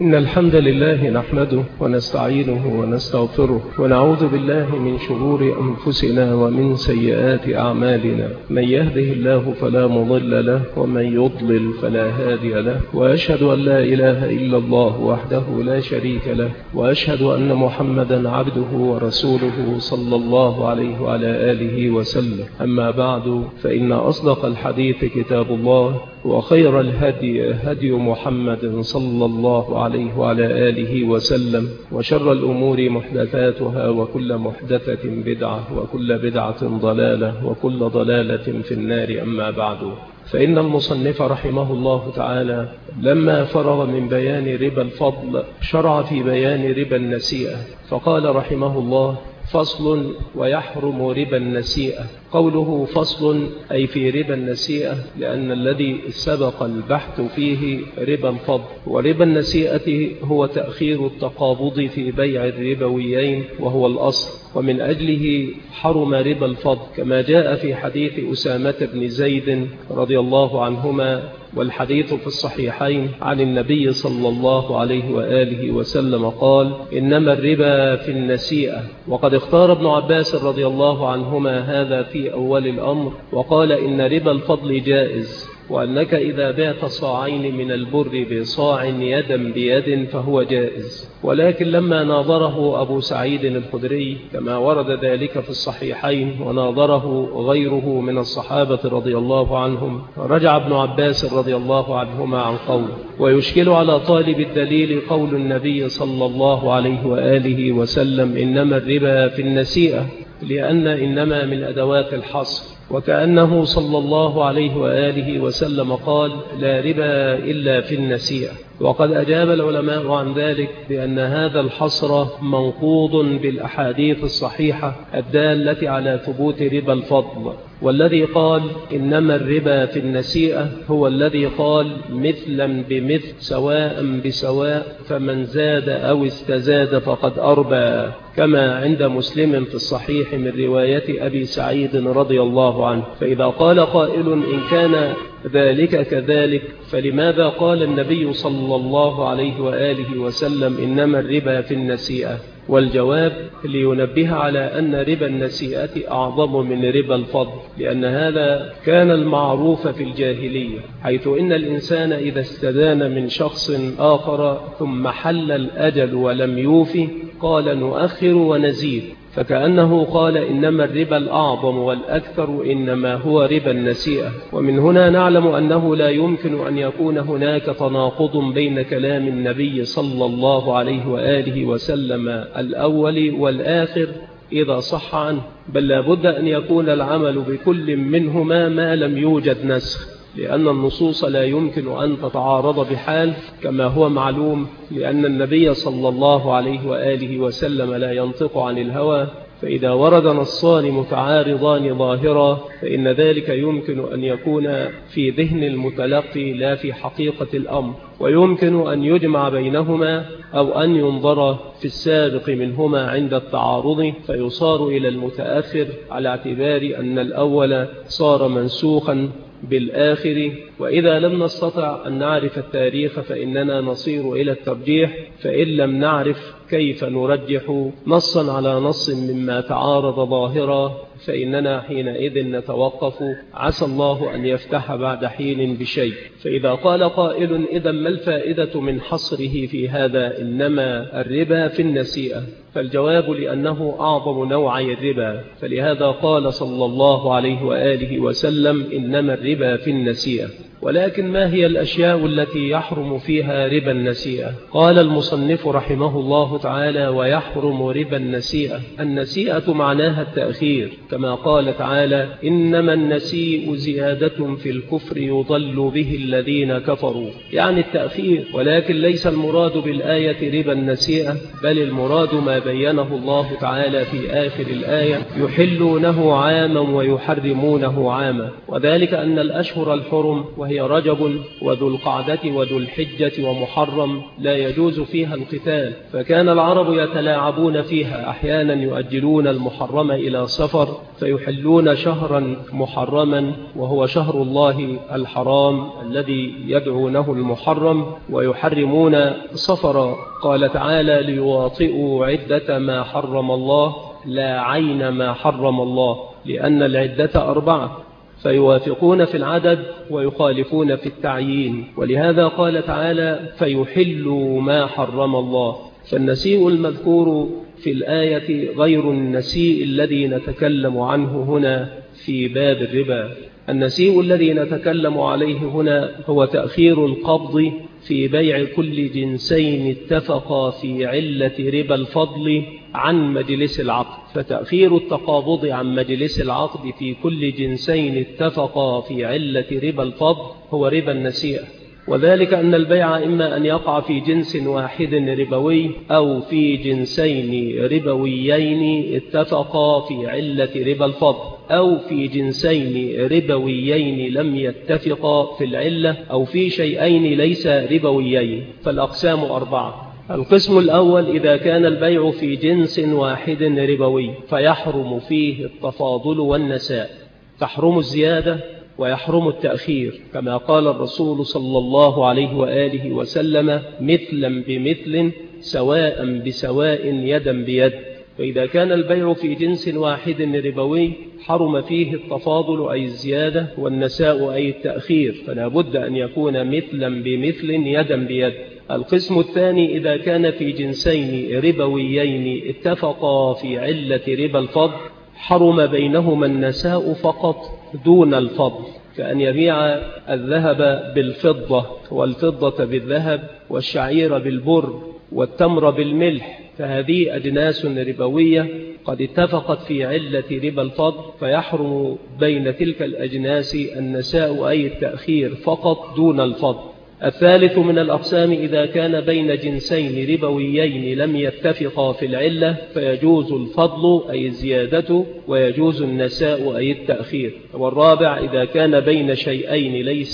إن الحمد لله نحمده ونستعينه ونستغفره ونعوذ بالله من شرور أنفسنا ومن سيئات أعمالنا. من يهده الله فلا مضل له ومن يضلل فلا هادي له، وأشهد أن لا إله إلا الله وحده لا شريك له، وأشهد أن محمدا عبده ورسوله صلى الله عليه وعلى آله وسلم. أما بعد، فإن أصدق الحديث كتاب الله، وخير الهدي هدي محمد صلى الله عليه وعلى آله وسلم، وشر الأمور محدثاتها، وكل محدثة بدعة، وكل بدعة ضلالة، وكل ضلالة في النار. أما بعد، فإن المصنف رحمه الله تعالى لما فرغ من بيان ربا الفضل شرع في بيان ربا النسيئة، فقال رحمه الله: فصل: ويحرم ربا النسيئة. قوله فصل أي في ربا النسيئة، لأن الذي سبق البحث فيه ربا الفضل، وربا النسيئة هو تأخير التقابض في بيع الربويين وهو الأصل، ومن أجله حرم ربا الفضل، كما جاء في حديث أسامة بن زيد رضي الله عنهما، والحديث في الصحيحين عن النبي صلى الله عليه وآله وسلم قال: إنما الربا في النسيئة. وقد اختار ابن عباس رضي الله عنهما هذا في أول الأمر، وقال: إن ربا الفضل جائز، وأنك إذا بعت صاعين من البر بصاع يدا بيد فهو جائز. ولكن لما ناظره أبو سعيد الخدري كما ورد ذلك في الصحيحين، وناظره غيره من الصحابة رضي الله عنهم، رجع ابن عباس رضي الله عنهما عن قول. ويشكل على طالب الدليل قول النبي صلى الله عليه وآله وسلم: إنما الربا في النسيئة، لأن إنما من أدوات الحصر، وكأنه صلى الله عليه وآله وسلم قال: لا ربا إلا في النسيئة. وقد أجاب العلماء عن ذلك بأن هذا الحصر منقوض بالأحاديث الصحيحة الدالة على ثبوت ربا الفضل، والذي قال إنما الربا في النسيئة هو الذي قال: مثلا بمثل سواء بسواء، فمن زاد أو استزاد فقد أربى، كما عند مسلم في الصحيح من رواية أبي سعيد رضي الله عنه. فإذا قال قائل: إن كان ذلك كذلك، فلماذا قال النبي صلى الله عليه وآله وسلم: إنما الربا في النسيئة؟ والجواب: لينبه على أن ربا النسيئة أعظم من ربا الفضل، لأن هذا كان المعروف في الجاهلية، حيث إن الإنسان إذا استدان من شخص آخر ثم حل الأجل ولم يوفي قال: نؤخر ونزيد، فكأنه قال: إنما الربا الأعظم والأكثر إنما هو ربا النسيئة. ومن هنا نعلم أنه لا يمكن أن يكون هناك تناقض بين كلام النبي صلى الله عليه وآله وسلم الأول والآخر إذا صح عنه، بل لابد أن يكون العمل بكل منهما ما لم يوجد نسخ، لأن النصوص لا يمكن أن تتعارض بحال، كما هو معلوم، لأن النبي صلى الله عليه وآله وسلم لا ينطق عن الهوى، فإذا ورد نصان متعارضان ظاهرا فإن ذلك يمكن أن يكون في ذهن المتلقي لا في حقيقة الأمر، ويمكن أن يجمع بينهما أو أن ينظر في السابق منهما عند التعارض فيصار إلى المتأخر، على اعتبار أن الأول صار منسوخا بالآخر. وإذا لم نستطع أن نعرف التاريخ فإننا نصير إلى الترجيح، فإن لم نعرف كيف نرجح نصا على نص مما تعارض ظاهرا فإننا حينئذ نتوقف، عسى الله أن يفتح بعد حين بشيء. فإذا قال قائل: إذا ما الفائدة من حصره في هذا إنما الربا في النسيئة؟ فالجواب: لأنه أعظم نوعي الربا، فلهذا قال صلى الله عليه وآله وسلم: إنما الربا في النسيئة. ولكن ما هي الأشياء التي يحرم فيها ربا النسيئة؟ قال المصنف رحمه الله تعالى: ويحرم ربا النسيئة. النسيئة معناها التأخير، كما قال تعالى: إنما النسيء زيادة في الكفر يضل به الذين كفروا، يعني التأخير. ولكن ليس المراد بالآية ربا النسيئة، بل المراد ما بينه الله تعالى في آخر الآية: يحلونه عاما ويحرمونه عاما، وذلك أن الأشهر الحرم وهي وهي رجب وذو القعدة وذو الحجة ومحرم لا يجوز فيها القتال، فكان العرب يتلاعبون فيها، أحيانا يؤجلون المحرم إلى صفر فيحلون شهرا محرما وهو شهر الله الحرام الذي يدعونه المحرم، ويحرمون صفر. قال تعالى: ليواطئوا عدة ما حرم الله لا عين ما حرم الله، لأن العدة 4، فيوافقون في العدد ويخالفون في التعيين، ولهذا قال تعالى: فيحلوا ما حرم الله. فالنسيء المذكور في الآية غير النسيء الذي نتكلم عنه هنا في باب الربا. النسيء الذي نتكلم عليه هنا هو تأخير القبض في بيع كل جنسين اتفقا في علة ربا الفضل عن مجلس العقد، فتأخير التقابض عن مجلس العقد في كل جنسين اتفقا في علة ربا الفضل هو ربا النسيئة، وذلك أن البيع إما أن يقع في جنس واحد ربوي أو في جنسين ربويين اتفقا في علة ربا الفضل، أو في جنسين ربويين لم يتفقا في العلة، أو في شيئين ليس ربويين. فالأقسام 4. القسم الأول: إذا كان البيع في جنس واحد ربوي فيحرم فيه التفاضل والنساء، تحرم الزيادة ويحرم التأخير، كما قال الرسول صلى الله عليه وآله وسلم: مثلا بمثل سواء بسواء يدا بيد. فإذا كان البيع في جنس واحد ربوي حرم فيه التفاضل أي الزيادة، والنساء أي التأخير، فلا بد أن يكون مثلا بمثل يدا بيد. القسم الثاني: إذا كان في جنسين ربويين اتفقا في علة ربا الفضل حرم بينهما النساء فقط دون الفضل، كأن يبيع الذهب بالفضة والفضة بالذهب والشعير بالبر والتمر بالملح، فهذه أجناس ربوية قد اتفقت في علة ربا الفضل، فيحرم بين تلك الأجناس النساء أي التأخير فقط دون الفضل. الثالث من الأقسام: إذا كان بين جنسين ربويين لم يتفقا في العلة فيجوز الفضل أي الزيادة ويجوز النساء أي التأخير. والرابع: إذا كان بين شيئين ليس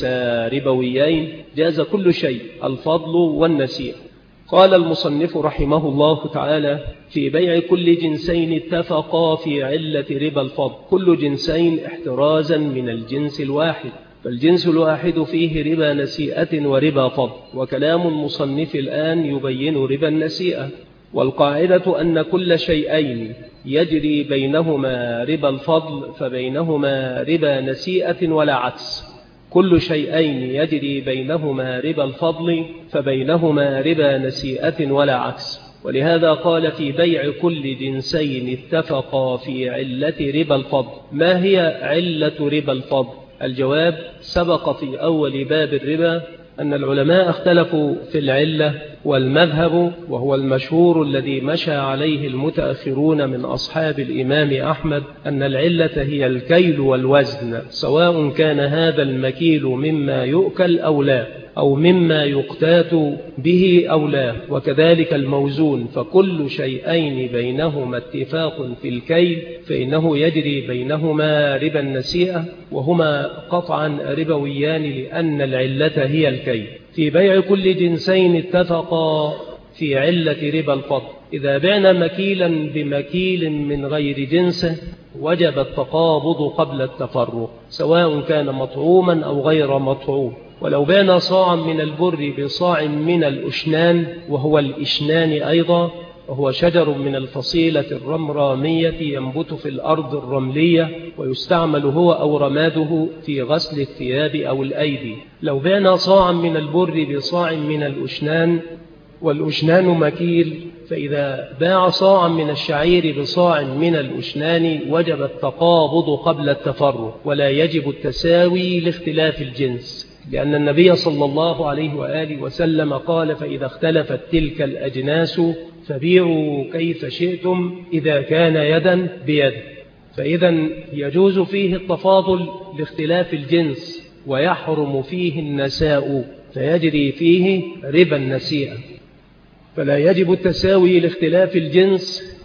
ربويين جاز كل شيء، الفضل والنسيء. قال المصنف رحمه الله تعالى: في بيع كل جنسين اتفقا في علة ربا الفضل، كل جنسين احترازا من الجنس الواحد، فالجنس الواحد فيه ربا نسيئة وربا فضل، وكلام المصنف الآن يبين ربا النسيئة. والقاعدة أن كل شيئين يجري بينهما ربا الفضل فبينهما ربا نسيئة ولا عكس، كل شيئين يجري بينهما ربا الفضل فبينهما ربا نسيئة ولا عكس. ولهذا قال: في بيع كل جنسين اتفقا في علة ربا الفضل. ما هي علة ربا الفضل؟ الجواب: سبق في أول باب الربا أن العلماء اختلفوا في العلة، والمذهب وهو المشهور الذي مشى عليه المتأخرون من أصحاب الإمام أحمد أن العلة هي الكيل والوزن، سواء كان هذا المكيل مما يؤكل أو لا، أو مما يقتات به أو لا، وكذلك الموزون، فكل شيئين بينهما اتفاق في الكيل فإنه يجري بينهما ربا النسيئة، وهما قطعا ربويان لأن العلة هي الكيل. في بيع كل جنسين اتفقا في علة ربا الفضل، إذا بعنا مكيلا بمكيل من غير جنسه وجب التقابض قبل التفرق، سواء كان مطعوما أو غير مطعوم. ولو بعنا صاعا من البر بصاع من الأشنان، وهو الإشنان أيضا، وهو شجر من الفصيلة الرمرامية ينبت في الأرض الرملية ويستعمل هو أو رماده في غسل الثياب أو الأيدي. لو بعنا صاعا من البر بصاع من الأشنان، والأشنان مكيل، فإذا باع صاعا من الشعير بصاع من الأشنان وجب التقابض قبل التفرق، ولا يجب التساوي لاختلاف الجنس، لأن النبي صلى الله عليه وآله وسلم قال: فإذا اختلفت تلك الأجناس فبيعوا كيف شئتم إذا كان يدا بيد. فإذا يجوز فيه التفاضل لاختلاف الجنس، ويحرم فيه النساء فيجري فيه ربا النسيئة. فلا يجب التساوي لاختلاف الجنس،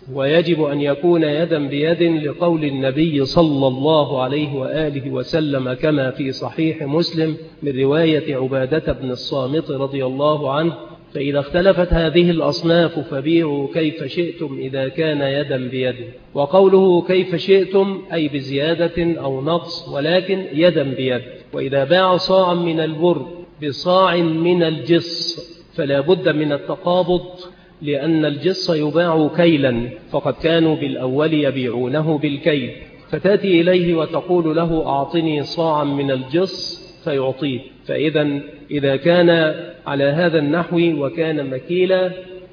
ويجب أن يكون يدا بيد لقول النبي صلى الله عليه وآله وسلم كما في صحيح مسلم من رواية عبادة بن الصامت رضي الله عنه: فإذا اختلفت هذه الأصناف فبيعوا كيف شئتم إذا كان يدا بيد. وقوله كيف شئتم أي بزيادة أو نقص، ولكن يدا بيد. وإذا باع صاعا من البر بصاع من الجص فلا بد من التقابض، لأن الجص يباع كيلا، فقد كانوا بالأول يبيعونه بالكيل، فتأتي إليه وتقول له أعطني صاعا من الجص فيعطيه. إذا كان على هذا النحو وكان مكيلا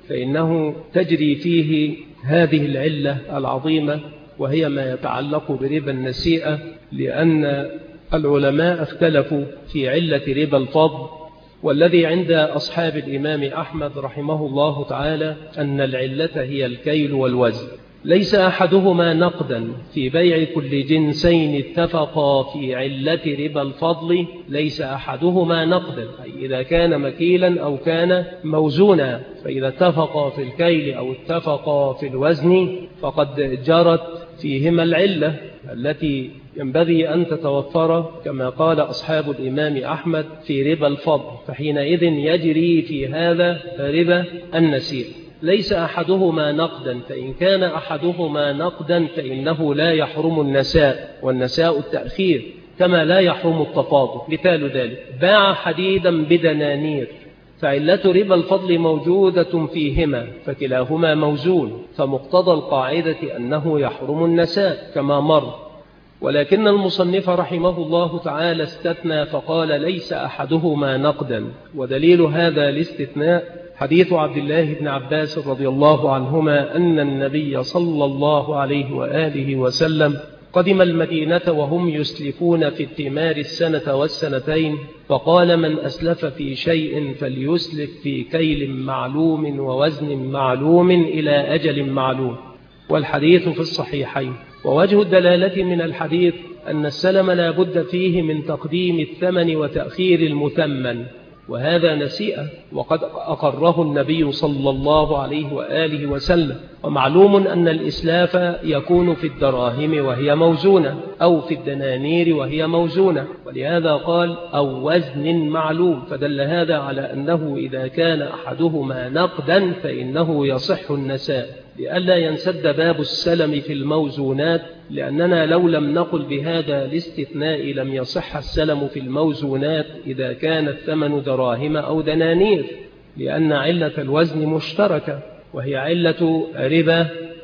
فإنه تجري فيه هذه العلة العظيمة، وهي ما يتعلق بربا النسيئة، لأن العلماء اختلفوا في علة ربا الفضل، والذي عند أصحاب الإمام أحمد رحمه الله تعالى أن العلة هي الكيل والوزن. ليس أحدهما نقدا في بيع كل جنسين اتفقا في علة ربا الفضل، ليس أحدهما نقدا، أي إذا كان مكيلا أو كان موزونا، فإذا اتفقا في الكيل أو اتفقا في الوزن فقد جرت فيهما العلة التي ينبغي أن تتوفر كما قال أصحاب الإمام أحمد في ربا الفضل، فحينئذ يجري في هذا ربا النسيء. ليس أحدهما نقدا، فإن كان أحدهما نقدا فإنه لا يحرم النساء، والنساء التأخير، كما لا يحرم التفاضل. مثال ذلك: باع حديدا بدنانير، فعلة ربا الفضل موجودة فيهما، فكلاهما موزون، فمقتضى القاعدة أنه يحرم النساء كما مر. ولكن المصنف رحمه الله تعالى استثنى فقال ليس أحدهما نقدا، ودليل هذا الاستثناء حديث عبد الله بن عباس رضي الله عنهما أن النبي صلى الله عليه وآله وسلم قدم المدينة وهم يسلفون في الثمار السنة والسنتين، فقال: من أسلف في شيء فليسلف في كيل معلوم ووزن معلوم إلى أجل معلوم. والحديث في الصحيحين. ووجه الدلالة من الحديث أن السلم لا بد فيه من تقديم الثمن وتأخير المثمن، وهذا نسيئة، وقد أقره النبي صلى الله عليه وآله وسلم. ومعلوم أن الإسلاف يكون في الدراهم وهي موزونة، أو في الدنانير وهي موزونة، ولهذا قال أو وزن معلوم، فدل هذا على أنه إذا كان أحدهما نقدا فإنه يصح النساء، لئلا ينسد باب السلم في الموزونات، لأننا لو لم نقل بهذا الاستثناء لم يصح السلم في الموزونات إذا كان الثمن دراهم أو دنانير، لأن علة الوزن مشتركة وهي علة ربا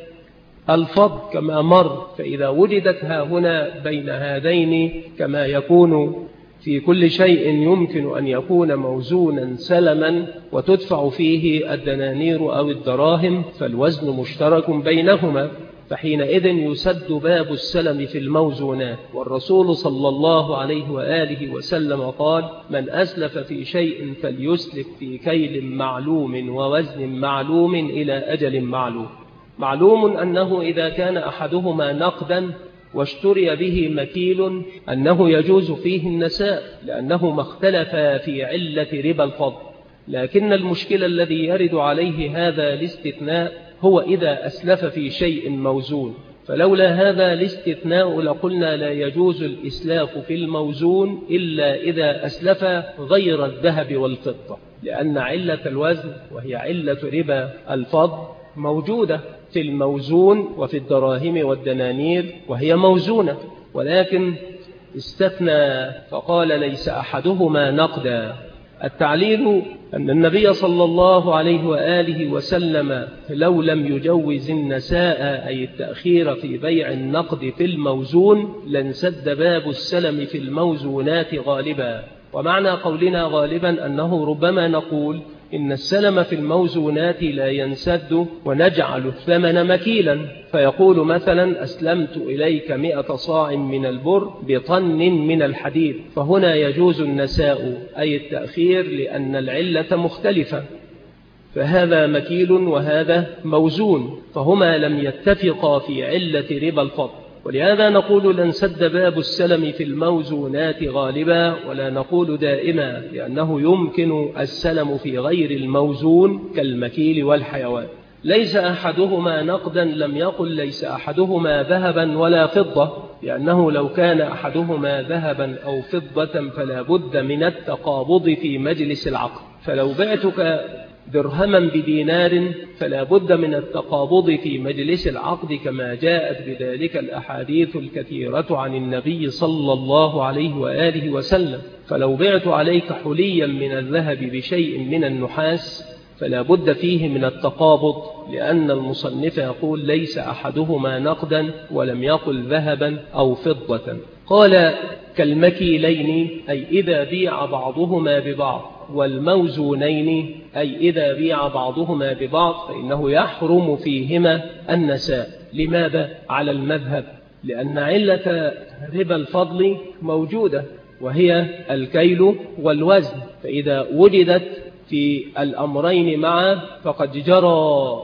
الفضل كما مر. فإذا وجدت هنا بين هذين كما يكون في كل شيء يمكن أن يكون موزونا سلما وتدفع فيه الدنانير أو الدراهم، فالوزن مشترك بينهما، فحينئذ يسد باب السلم في الموزونات. والرسول صلى الله عليه وآله وسلم قال: من أسلف في شيء فليسلف في كيل معلوم ووزن معلوم إلى أجل معلوم. معلوم أنه إذا كان أحدهما نقدا واشتري به مكيل أنه يجوز فيه النساء، لأنهما اختلفا في علة ربا الفضل. لكن المشكلة الذي يرد عليه هذا الاستثناء هو إذا أسلف في شيء موزون، فلولا هذا الاستثناء لقلنا لا يجوز الإسلاف في الموزون إلا إذا أسلف غير الذهب والفضة، لأن علة الوزن وهي علة ربا الفضل موجودة في الموزون وفي الدراهم والدنانير وهي موزونة، ولكن استثنى فقال ليس أحدهما نقدا. التعليل أن النبي صلى الله عليه وآله وسلم لو لم يجوز النساء أي التأخير في بيع النقد في الموزون لانسد باب السلم في الموزونات غالبا. ومعنى قولنا غالبا أنه ربما نقول إن السلم في الموزونات لا ينسد ونجعل الثمن مكيلا، فيقول مثلا أسلمت إليك 100 صاع من البر بطن من الحديد، فهنا يجوز النساء أي التأخير لأن العلة مختلفة، فهذا مكيل وهذا موزون، فهما لم يتفقا في علة ربا الفضل. ولهذا نقول لانسد باب السلم في الموزونات غالبا، ولا نقول دائما، لأنه يمكن السلم في غير الموزون كالمكيل والحيوان. ليس أحدهما نقدا لم يقل ليس أحدهما ذهبا ولا فضة، لأنه لو كان أحدهما ذهبا أو فضة فلا بد من التقابض في مجلس العقد. فلو بعتك درهما بدينار فلا بد من التقابض في مجلس العقد، كما جاءت بذلك الأحاديث الكثيرة عن النبي صلى الله عليه وآله وسلم. فلو بعت عليك حليا من الذهب بشيء من النحاس فلا بد فيه من التقابض، لأن المصنف يقول ليس أحدهما نقدا ولم يقل ذهبا أو فضة. قال كالمكيلين، أي إذا بيع بعضهما ببعض، والموزونين، أي إذا بيع بعضهما ببعض، فإنه يحرم فيهما النساء. لماذا؟ على المذهب لأن علة ربا الفضل موجودة، وهي الكيل والوزن، فإذا وجدت في الأمرين معا فقد جرى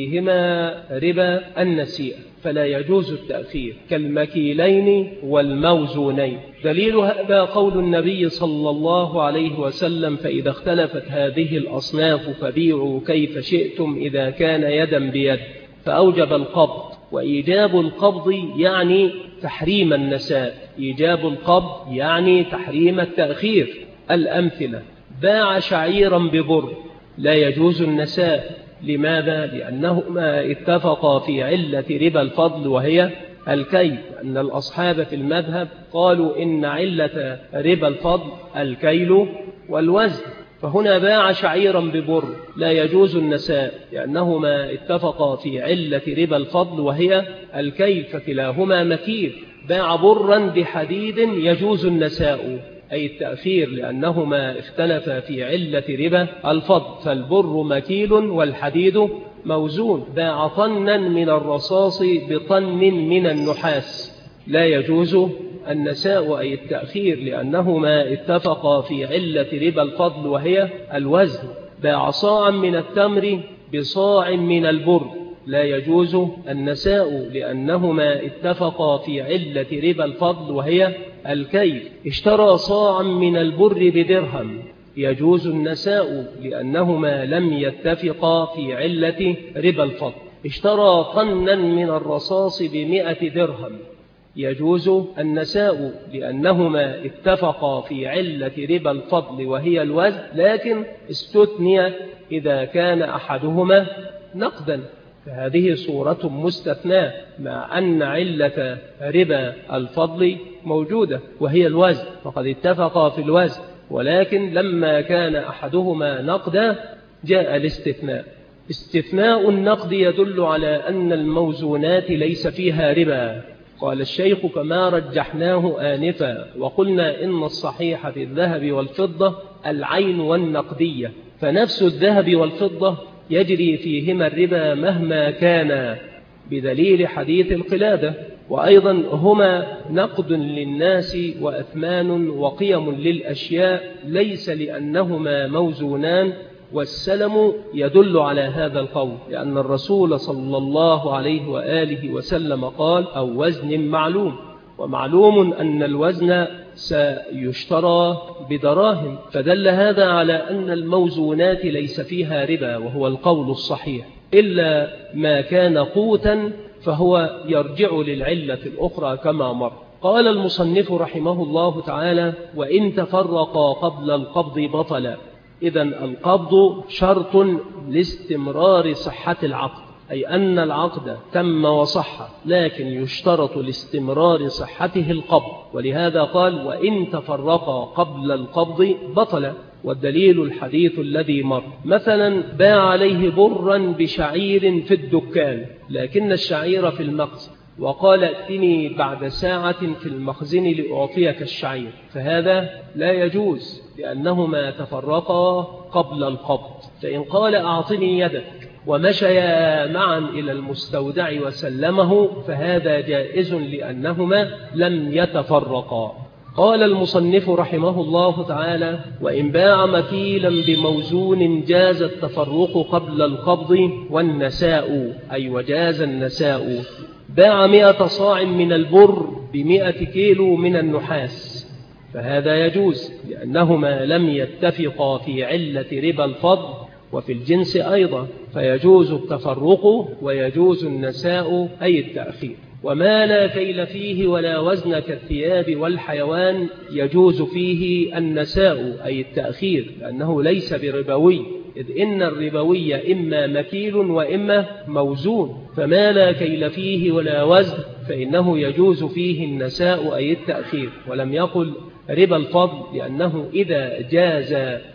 فيهما ربا النسيئة، فلا يجوز التأخير. كالمكيلين والموزونين. دليل هذا قول النبي صلى الله عليه وسلم: فإذا اختلفت هذه الأصناف فبيعوا كيف شئتم إذا كان يدا بيد. فأوجب القبض، وإيجاب القبض يعني تحريم النساء، إيجاب القبض يعني تحريم التأخير. الأمثلة: باع شعيرا ببر، لا يجوز النساء. لماذا؟ لأنهما اتفقا في علة ربا الفضل وهي الكيل، لأن الأصحاب في المذهب قالوا إن علة ربا الفضل الكيل والوزن. فهنا باع شعيرا ببر، لا يجوز النساء، لأنهما اتفقا في علة ربا الفضل وهي الكيل، فكلاهما مكيل. باع برا بحديد يجوز النساء، أي التأخير، لأنهما اختلفا في علة ربا الفضل، فالبر مكيل والحديد موزون. باع طنا من الرصاص بطن من النحاس، لا يجوز النساء، أي التأخير، لأنهما اتفقا في علة ربا الفضل وهي الوزن. باع صاعا من التمر بصاع من البر، لا يجوز النساء، لأنهما اتفقا في علة ربا الفضل وهي الكيل. اشترى صاعا من البر بدرهم، يجوز النساء، لأنهما لم يتفقا في علة ربا الفضل. اشترى طنا من الرصاص ب100 درهم، يجوز النساء، لأنهما اتفقا في علة ربا الفضل وهي الوزن، لكن استثني إذا كان أحدهما نقدا، فهذه صورة مستثناة، مع أن علة ربا الفضل موجودة وهي الوزن، فقد اتفقا في الوزن، ولكن لما كان أحدهما نقدا جاء الاستثناء. استثناء النقد يدل على أن الموزونات ليس فيها ربا. قال الشيخ: كما رجحناه آنفا، وقلنا إن الصحيح في الذهب والفضة العين والنقدية، فنفس الذهب والفضة يجري فيهما الربا مهما كان، بدليل حديث القلادة. وأيضا هما نقد للناس وأثمان وقيم للأشياء، ليس لأنهما موزونان. والسلم يدل على هذا القول، لأن الرسول صلى الله عليه وآله وسلم قال: أو وزن معلوم، ومعلوم أن الوزن سيشترى بدراهم، فدل هذا على أن الموزونات ليس فيها ربا، وهو القول الصحيح، إلا ما كان قوتا فهو يرجع للعلة الأخرى كما مر. قال المصنف رحمه الله تعالى: وإن تفرقا قبل القبض بطلا. إذن القبض شرط لاستمرار صحة العقد، أي أن العقد تم وصح، لكن يشترط لاستمرار صحته القبض، ولهذا قال: وإن تفرقا قبل القبض بطلا. والدليل الحديث الذي مر. مثلا باع عليه برا بشعير في الدكان، لكن الشعير في المخزن، وقال: ائتني بعد ساعة في المخزن لأعطيك الشعير، فهذا لا يجوز، لأنهما تفرقا قبل القبض. فإن قال: أعطني يدك، ومشيا معا إلى المستودع وسلمه، فهذا جائز، لأنهما لم يتفرقا. قال المصنف رحمه الله تعالى: وإن باع مكيلا بموزون جاز التفرق قبل القبض والنساء، أي وجاز النساء. باع 100 صاع من البر ب100 كيلو من النحاس، فهذا يجوز، لأنهما لم يتفقا في علة ربا الفضل وفي الجنس أيضا. فيجوز التفرق ويجوز النساء أي التأخير. وما لا كيل فيه ولا وزن كالثياب والحيوان يجوز فيه النساء أي التأخير، لأنه ليس بربوي، إذ إن الربوي إما مكيل وإما موزون. فما لا كيل فيه ولا وزن فإنه يجوز فيه النساء أي التأخير. ولم يقل ربا الفضل، لأنه إذا جاز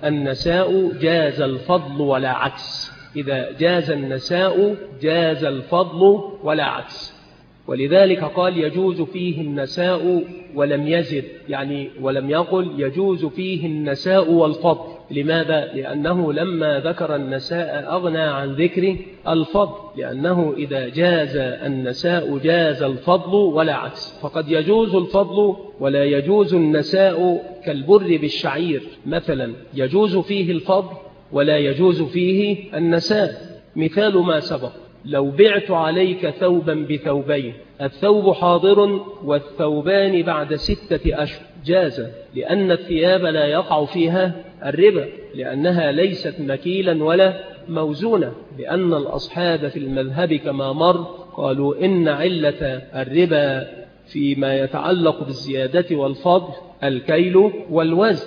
النساء جاز الفضل ولا عكس. إذا جاز النساء جاز الفضل ولا عكس. ولذلك قال يجوز فيه النساء ولم يزد، يعني ولم يقل يجوز فيه النساء والفضل. لماذا؟ لأنه لما ذكر النساء أغنى عن ذكر الفضل، لأنه إذا جاز النساء جاز الفضل ولا عكس. فقد يجوز الفضل ولا يجوز النساء، كالبر بالشعير مثلا يجوز فيه الفضل ولا يجوز فيه النساء. مثال ما سبق: لو بعت عليك ثوبا بثوبين، الثوب حاضر والثوبان بعد 6 أشهر، جاز، لأن الثياب لا يقع فيها الربا، لأنها ليست مكيلا ولا موزونة. لأن الأصحاب في المذهب كما مر قالوا إن علة الربا فيما يتعلق بالزيادة والفضل الكيل والوزن.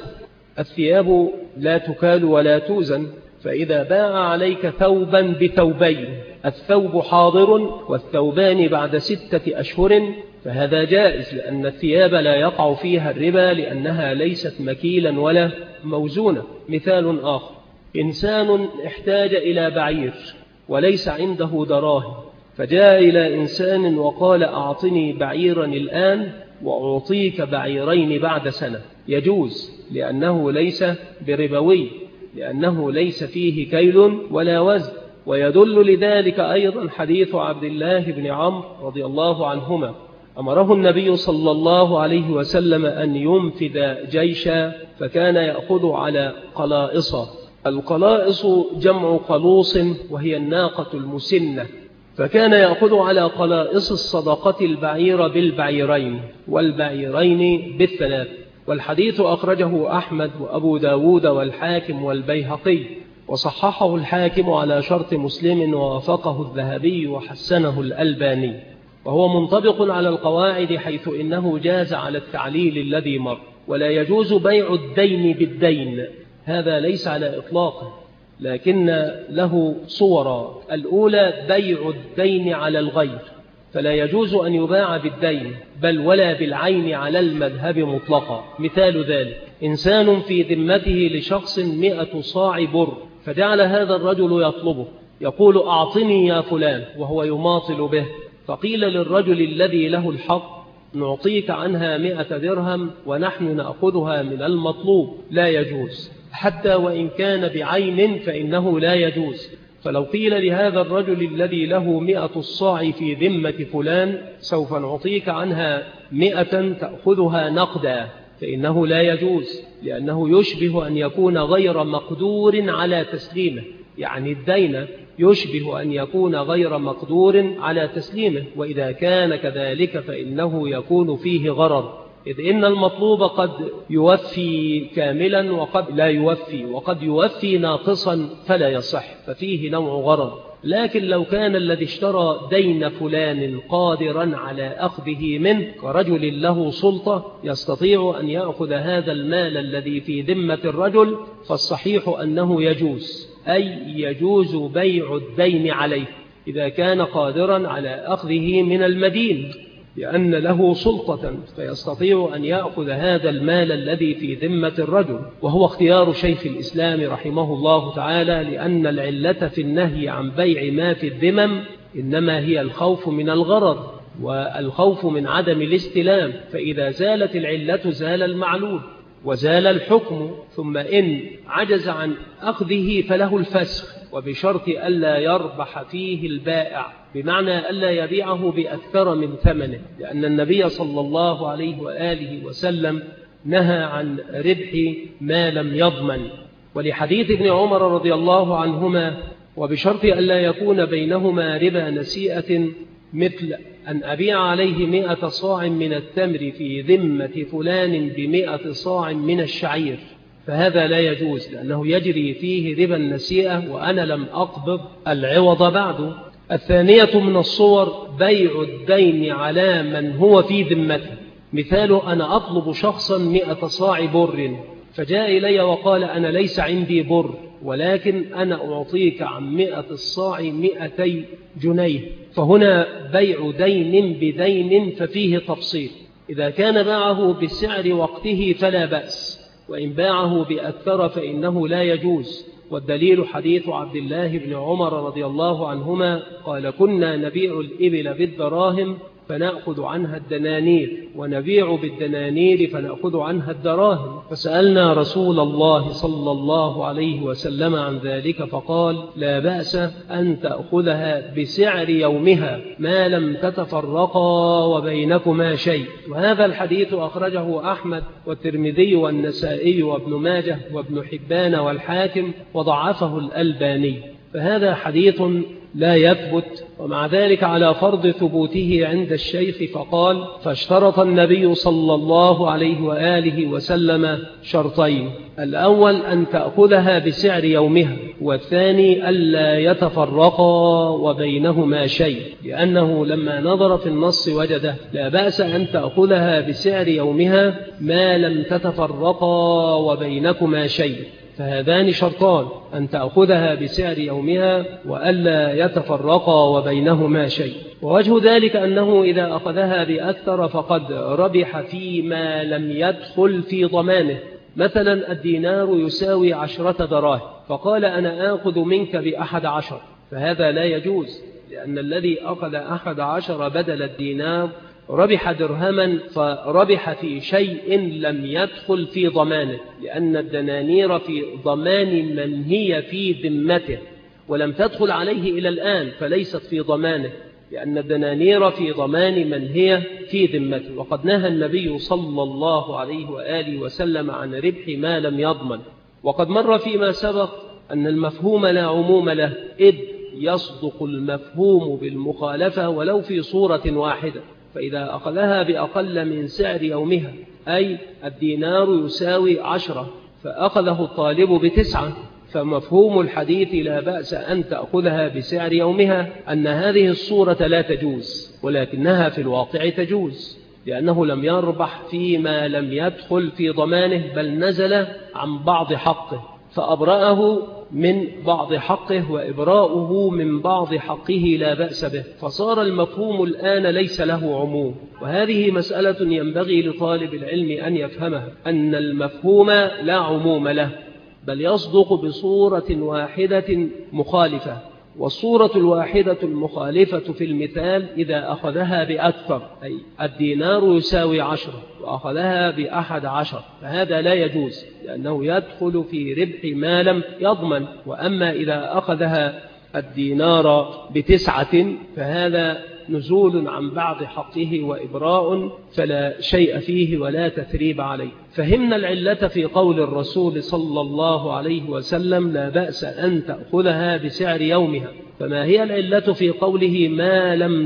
الثياب لا تكال ولا توزن، فإذا باع عليك ثوبا بثوبين، الثوب حاضر والثوبان بعد 6 أشهر، فهذا جائز، لأن الثياب لا يقع فيها الربا، لأنها ليست مكيلا ولا موزونة. مثال آخر: إنسان احتاج إلى بعير وليس عنده دراهم، فجاء إلى إنسان وقال أعطني بعيرا الآن وأعطيك بعيرين بعد سنة، يجوز، لأنه ليس بربوي، لأنه ليس فيه كيل ولا وزن. ويدل لذلك أيضا حديث عبد الله بن عمرو رضي الله عنهما، أمره النبي صلى الله عليه وسلم أن ينفذ جيشا، فكان يأخذ على قلائص. القلائص جمع قلوص، وهي الناقة المسنة، فكان يأخذ على قلائص الصدقة البعير بالبعيرين والبعيرين بالثلاث. والحديث أخرجه أحمد وأبو داود والحاكم والبيهقي، وصححه الحاكم على شرط مسلم، ووافقه الذهبي وحسنه الألباني، وهو منطبق على القواعد، حيث إنه جاز على التعليل الذي مر. ولا يجوز بيع الدين بالدين، هذا ليس على إطلاقه، لكن له صورا. الأولى بيع الدين على الغير، فلا يجوز أن يباع بالدين بل ولا بالعين على المذهب مطلقا. مثال ذلك: إنسان في ذمته لشخص 100 صاع بر، فجعل هذا الرجل يطلبه، يقول أعطني يا فلان، وهو يماطل به، فقيل للرجل الذي له الحق نعطيك عنها 100 درهم ونحن نأخذها من المطلوب، لا يجوز، حتى وإن كان بعين فإنه لا يجوز. فلو قيل لهذا الرجل الذي له 100 الصاع في ذمة فلان سوف نعطيك عنها 100 تأخذها نقدا، فإنه لا يجوز، لأنه يشبه أن يكون غير مقدور على تسليمه، يعني الدين يشبه أن يكون غير مقدور على تسليمه. وإذا كان كذلك فإنه يكون فيه غرر، إذ إن المطلوب قد يوفي كاملا وقد لا يوفي، وقد يوفي ناقصا فلا يصح، ففيه نوع غرر. لكن لو كان الذي اشترى دين فلان قادرا على أخذه منه، كرجل له سلطة يستطيع أن يأخذ هذا المال الذي في ذمة الرجل، فالصحيح أنه يجوز، أي يجوز بيع الدين عليه إذا كان قادرا على أخذه من المدين، لأن له سلطة فيستطيع أن يأخذ هذا المال الذي في ذمة الرجل. وهو اختيار شيخ الإسلام رحمه الله تعالى، لأن العلة في النهي عن بيع ما في الذمم إنما هي الخوف من الغرر والخوف من عدم الاستلام، فإذا زالت العلة زال المعلول وزال الحكم. ثم إن عجز عن أخذه فله الفسخ، وبشرط ألا يربح فيه البائع، بمعنى ألا يبيعه بأكثر من ثمنه، لأن النبي صلى الله عليه وآله وسلم نهى عن ربح ما لم يضمن. ولحديث ابن عمر رضي الله عنهما: وبشرط ألا يكون بينهما ربا نسيئة، مثل أن أبيع عليه 100 صاع من التمر في ذمة فلان ب100 صاع من الشعير، فهذا لا يجوز، لأنه يجري فيه ربا النسيئة وأنا لم أقبض العوض بعده. الثانية من الصور بيع الدين على من هو في ذمته. مثاله أنا أطلب شخصا 100 صاع بر، فجاء إلي وقال أنا ليس عندي بر، ولكن أنا أعطيك عن 100 الصاع 200 جنيه، فهنا بيع دين بدين ففيه تفصيل. إذا كان باعه بسعر وقته فلا بأس، وإن باعه بأكثر فإنه لا يجوز. والدليل حديث عبد الله بن عمر رضي الله عنهما قال كنا نبيع الإبل بالدراهم فنأخذ عنها الدنانير، ونبيع بالدنانير فنأخذ عنها الدراهم، فسألنا رسول الله صلى الله عليه وسلم عن ذلك فقال لا بأس أن تأخذها بسعر يومها ما لم تتفرقا وبينكما شيء. وهذا الحديث أخرجه أحمد والترمذي والنسائي وابن ماجه وابن حبان والحاكم وضعفه الألباني، فهذا حديث لا يثبت. ومع ذلك على فرض ثبوته عند الشيخ فقال فاشترط النبي صلى الله عليه وآله وسلم شرطين: الأول أن تأخذها بسعر يومها، والثاني ألا يتفرقا وبينهما شيء، لأنه لما نظر في النص وجده لا بأس أن تأخذها بسعر يومها ما لم تتفرقا وبينكما شيء، فهذان شرطان: أن تأخذها بسعر يومها وألا يتفرقا وبينهما شيء. ووجه ذلك أنه إذا أخذها بأكثر فقد ربح فيما لم يدخل في ضمانه. مثلا الدينار يساوي 10 دراهم، فقال أنا آخذ منك ب11، فهذا لا يجوز، لأن الذي أخذ 11 بدل الدينار ربح درهما، فربح في شيء لم يدخل في ضمانه، لأن الدنانير في ضمان من هي في ذمته ولم تدخل عليه إلى الآن، فليست في ضمانه، لأن الدنانير في ضمان من هي في ذمته. وقد نهى النبي صلى الله عليه وآله وسلم عن ربح ما لم يضمن. وقد مر فيما سبق أن المفهوم لا عموم له، إذ يصدق المفهوم بالمخالفة ولو في صورة واحدة. فإذا أخذها بأقل من سعر يومها، أي الدينار يساوي 10 فأخذه الطالب ب9، فمفهوم الحديث لا بأس أن تأخذها بسعر يومها أن هذه الصورة لا تجوز، ولكنها في الواقع تجوز، لأنه لم يربح فيما لم يدخل في ضمانه، بل نزل عن بعض حقه فأبرأه من بعض حقه، وإبراؤه من بعض حقه لا بأس به، فصار المفهوم الآن ليس له عموم. وهذه مسألة ينبغي لطالب العلم أن يفهمها، أن المفهوم لا عموم له، بل يصدق بصورة واحدة مخالفة. والصورة الواحدة المخالفة في المثال إذا أخذها بأكثر، أي الدينار يساوي 10 وأخذها ب11، فهذا لا يجوز، لأنه يدخل في ربح ما لم يضمن. وأما إذا أخذها الدينار ب9 فهذا نزول عن بعض حقه وإبراء، فلا شيء فيه ولا تثريب عليه. فهمنا العلة في قول الرسول صلى الله عليه وسلم لا بأس أن تأخذها بسعر يومها. فما هي العلة في قوله ما لم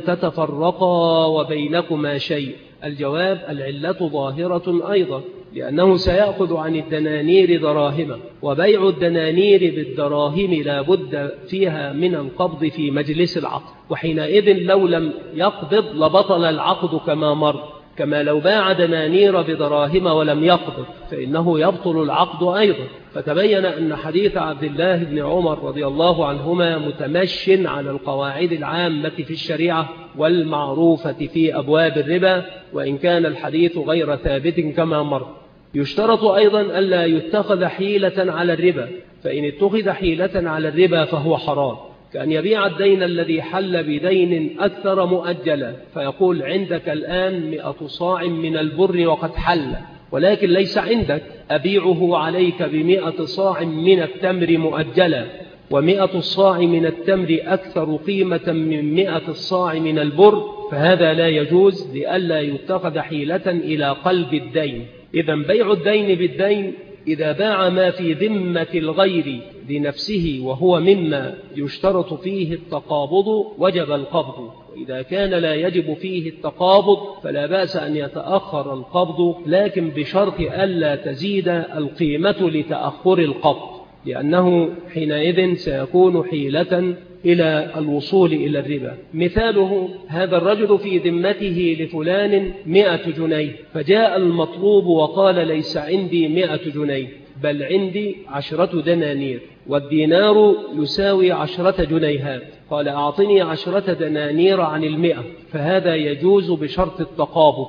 تتفرقا وبينكما شيء؟ الجواب العلة ظاهرة أيضا، لأنه سيأخذ عن الدنانير دراهم، وبيع الدنانير بالدراهم لا بد فيها من القبض في مجلس العقد، وحينئذ لو لم يقبض لبطل العقد كما مر، كما لو باع دنانير بدراهم ولم يقبض فإنه يبطل العقد أيضا. فتبين أن حديث عبد الله بن عمر رضي الله عنهما متمش على القواعد العامة في الشريعة والمعروفة في أبواب الربا، وإن كان الحديث غير ثابت كما مر. يشترط أيضا ألا يتخذ حيلة على الربا، فإن اتخذ حيلة على الربا فهو حرام، كأن يبيع الدين الذي حل بدين أكثر مؤجلا، فيقول عندك الآن 100 صاع من البر وقد حل، ولكن ليس عندك، أبيعه عليك ب100 صاع من التمر مؤجلا، و100 صاع من التمر أكثر قيمة من 100 الصاع من البر، فهذا لا يجوز لئلا يتخذ حيلة إلى قلب الدين. إذن بيع الدين بالدين إذا باع ما في ذمة الغير لنفسه وهو مما يشترط فيه التقابض وجب القبض، وإذا كان لا يجب فيه التقابض فلا بأس أن يتأخر القبض، لكن بشرط ألا تزيد القيمة لتأخر القبض، لأنه حينئذ سيكون حيلة إلى الوصول إلى الربا. مثاله: هذا الرجل في ذمته لفلان 100 جنيه، فجاء المطلوب وقال: ليس عندي 100 جنيه بل عندي 10 دنانير، والدينار يساوي 10 جنيهات، قال: أعطني 10 دنانير عن 100، فهذا يجوز بشرط التقابض،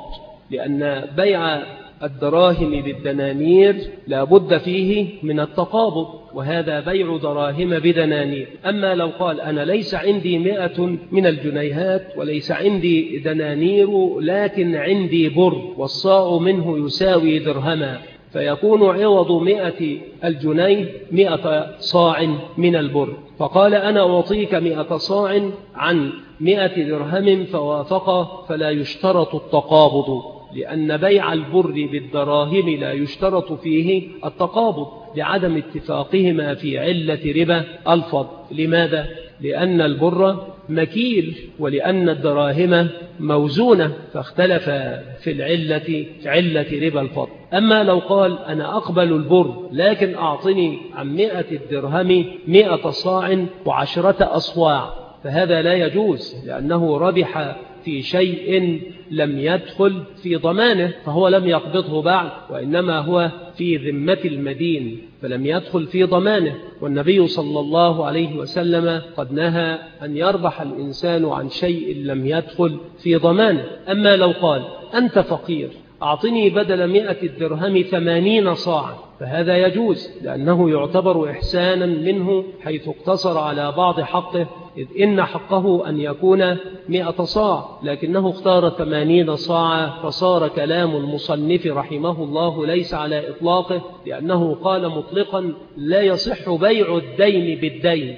لأن بيع الدراهم بالدنانير لا بد فيه من التقابض، وهذا بيع دراهم بدنانير. أما لو قال: أنا ليس عندي 100 من الجنيهات وليس عندي دنانير لكن عندي بر والصاع منه يساوي درهما، فيكون عوض 100 الجنيه 100 صاع من البر، فقال: أنا أعطيك 100 صاع عن 100 درهم، فوافق، فلا يشترط التقابض، لأن بيع البر بالدراهم لا يشترط فيه التقابض لعدم اتفاقهما في علة ربا الفضل. لماذا؟ لأن البر مكيل ولأن الدراهم موزونة، فاختلف في العلة علة ربا الفضل. أما لو قال: أنا أقبل البر لكن أعطني عن 100 الدرهم 100 صاع و10 أصواع، فهذا لا يجوز، لأنه ربح في شيء لم يدخل في ضمانه، فهو لم يقبضه بعد، وإنما هو في ذمة المدين فلم يدخل في ضمانه، والنبي صلى الله عليه وسلم قد نهى أن يربح الإنسان عن شيء لم يدخل في ضمانه. أما لو قال: أنت فقير، أعطني بدل 100 الدرهم 80 صاعا، فهذا يجوز، لأنه يعتبر إحسانا منه حيث اقتصر على بعض حقه، إذ إن حقه أن يكون 100 صاع، لكنه اختار 80 صاعا، فصار كلام المصنف رحمه الله ليس على إطلاقه، لأنه قال مطلقا: لا يصح بيع الدين بالدين،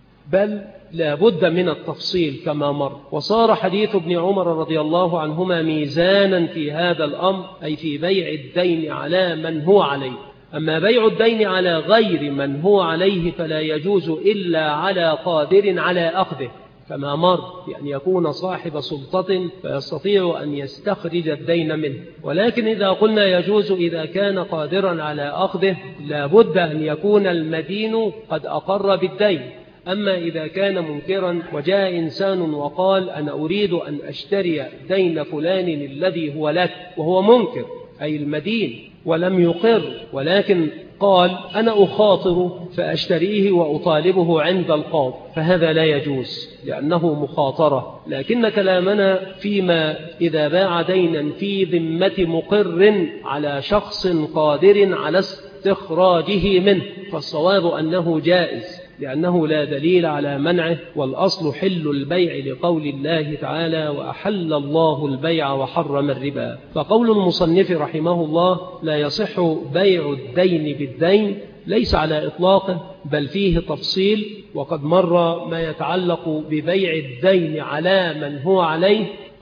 بل لا بد من التفصيل كما مر. وصار حديث ابن عمر رضي الله عنهما ميزانا في هذا الأمر، أي في بيع الدين على من هو عليه. أما بيع الدين على غير من هو عليه فلا يجوز إلا على قادر على أخذه، كما مر، بأن يكون صاحب سلطة فيستطيع أن يستخرج الدين منه. ولكن إذا قلنا يجوز إذا كان قادرا على أخذه، لا بد أن يكون المدين قد أقر بالدين. أما إذا كان منكرا وجاء إنسان وقال: أنا أريد أن أشتري دين فلان الذي هو لك، وهو منكر أي المدين ولم يقر، ولكن قال: أنا أخاطر فأشتريه وأطالبه عند القاضي، فهذا لا يجوز لأنه مخاطرة. لكن كلامنا فيما إذا باع دينا في ذمة مقر على شخص قادر على استخراجه منه، فالصواب أنه جائز، لأنه لا دليل على منعه، والأصل حل البيع لقول الله تعالى: وأحل الله البيع وحرم الربا. فقول المصنف رحمه الله: لا يصح بيع الدين بالدين، ليس على إطلاقه، بل فيه تفصيل، وقد مر ما يتعلق ببيع الدين على من هو عليه،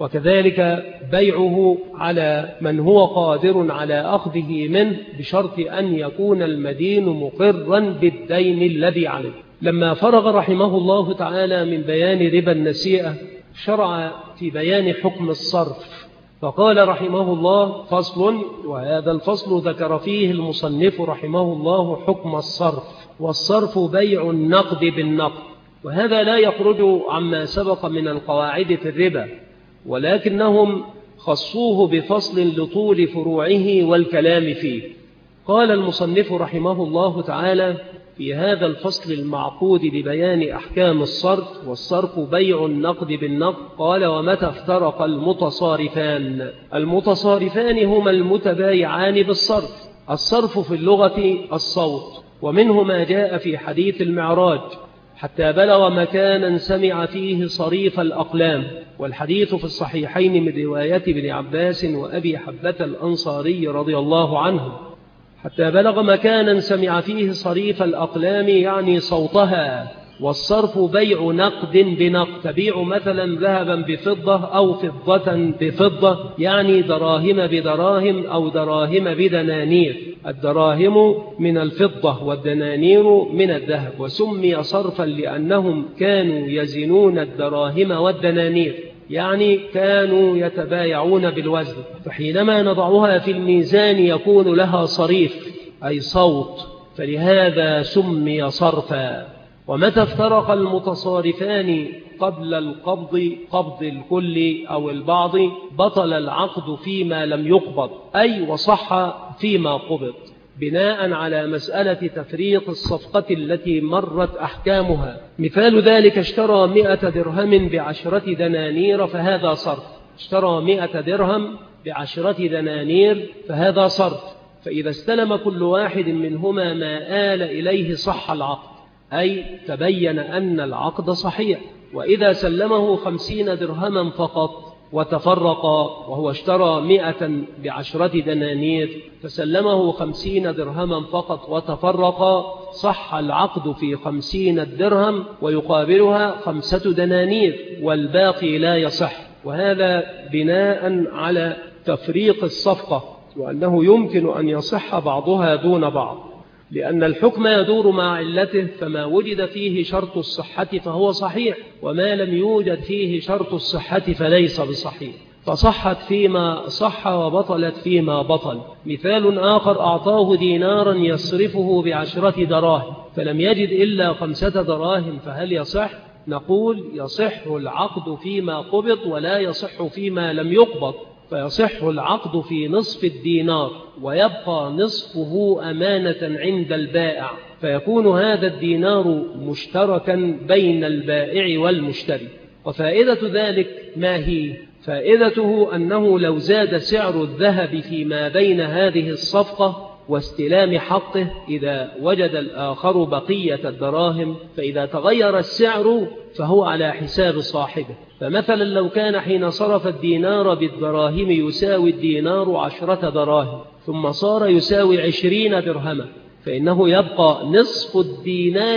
وكذلك بيعه على من هو قادر على أخذه منه، بشرط أن يكون المدين مقرا بالدين الذي عليه. لما فرغ رحمه الله تعالى من بيان ربا النسيئة، شرع في بيان حكم الصرف، فقال رحمه الله: فصل. وهذا الفصل ذكر فيه المصنف رحمه الله حكم الصرف. والصرف بيع النقد بالنقد، وهذا لا يخرج عما سبق من القواعد في الربا، ولكنهم خصوه بفصل لطول فروعه والكلام فيه. قال المصنف رحمه الله تعالى في هذا الفصل المعقود لبيان أحكام الصرف: والصرف بيع النقد بالنقد. قال: ومتى افترق المتصارفان؟ المتصارفان هما المتبايعان بالصرف. الصرف في اللغة الصوت، ومنه ما جاء في حديث المعراج: حتى بلغ مكانا سمع فيه صريف الأقلام، والحديث في الصحيحين من رواية ابن عباس وأبي حبة الأنصاري رضي الله عنه. حتى بلغ مكانا سمع فيه صريف الأقلام يعني صوتها، والصرف بيع نقد بنقد، تبيع مثلا ذهبا بفضة أو فضة بفضة، يعني دراهم بدراهم أو دراهم بدنانير. الدراهم من الفضة والدنانير من الذهب، وسمي صرفا لأنهم كانوا يزنون الدراهم والدنانير، يعني كانوا يتبايعون بالوزن، فحينما نضعها في الميزان يكون لها صريف أي صوت، فلهذا سمي صرفا. ومتى افترق المتصارفان قبل القبض، قبض الكل أو البعض، بطل العقد فيما لم يقبض، أي وصح فيما قبض، بناء على مسألة تفريق الصفقة التي مرت أحكامها. مثال ذلك: اشترى 100 درهم ب10 دنانير فهذا صرف. اشترى 100 درهم ب10 دنانير فهذا صرف. فإذا استلم كل واحد منهما ما آل إليه صح العقد، أي تبين أن العقد صحيح. وإذا سلمه 50 درهما فقط وتفرقا، وهو اشترى 100 ب10 دنانير فسلمه 50 درهما فقط وتفرقا، صح العقد في 50 درهم ويقابلها 5 دنانير، والباقي لا يصح. وهذا بناء على تفريق الصفقة، وأنه يمكن أن يصح بعضها دون بعض، لأن الحكم يدور مع علته، فما وجد فيه شرط الصحة فهو صحيح، وما لم يوجد فيه شرط الصحة فليس بصحيح، فصحت فيما صح وبطلت فيما بطل. مثال آخر: أعطاه دينارا يصرفه ب10 دراهم فلم يجد إلا 5 دراهم، فهل يصح؟ نقول: يصح العقد فيما قبض ولا يصح فيما لم يقبض، فيصح العقد في نصف الدينار ويبقى نصفه أمانة عند البائع، فيكون هذا الدينار مشتركا بين البائع والمشتري. وفائدة ذلك ما هي؟ فائدته أنه لو زاد سعر الذهب فيما بين هذه الصفقة واستلام حقه إذا وجد الآخر بقية الدراهم، فإذا تغير السعر فهو على حساب صاحبه. فمثلا لو كان حين صرف الدينار بالدراهم يساوي الدينار 10 دراهم، ثم صار يساوي 20 درهما، فإنه يبقى نصف الدينار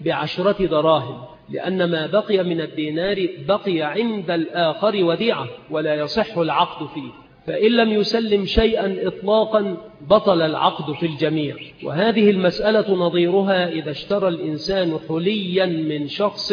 ب10 دراهم، لأن ما بقي من الدينار بقي عند الآخر وديعة ولا يصح العقد فيه. فإن لم يسلم شيئا إطلاقا بطل العقد في الجميع. وهذه المسألة نظيرها إذا اشترى الإنسان حليا من شخص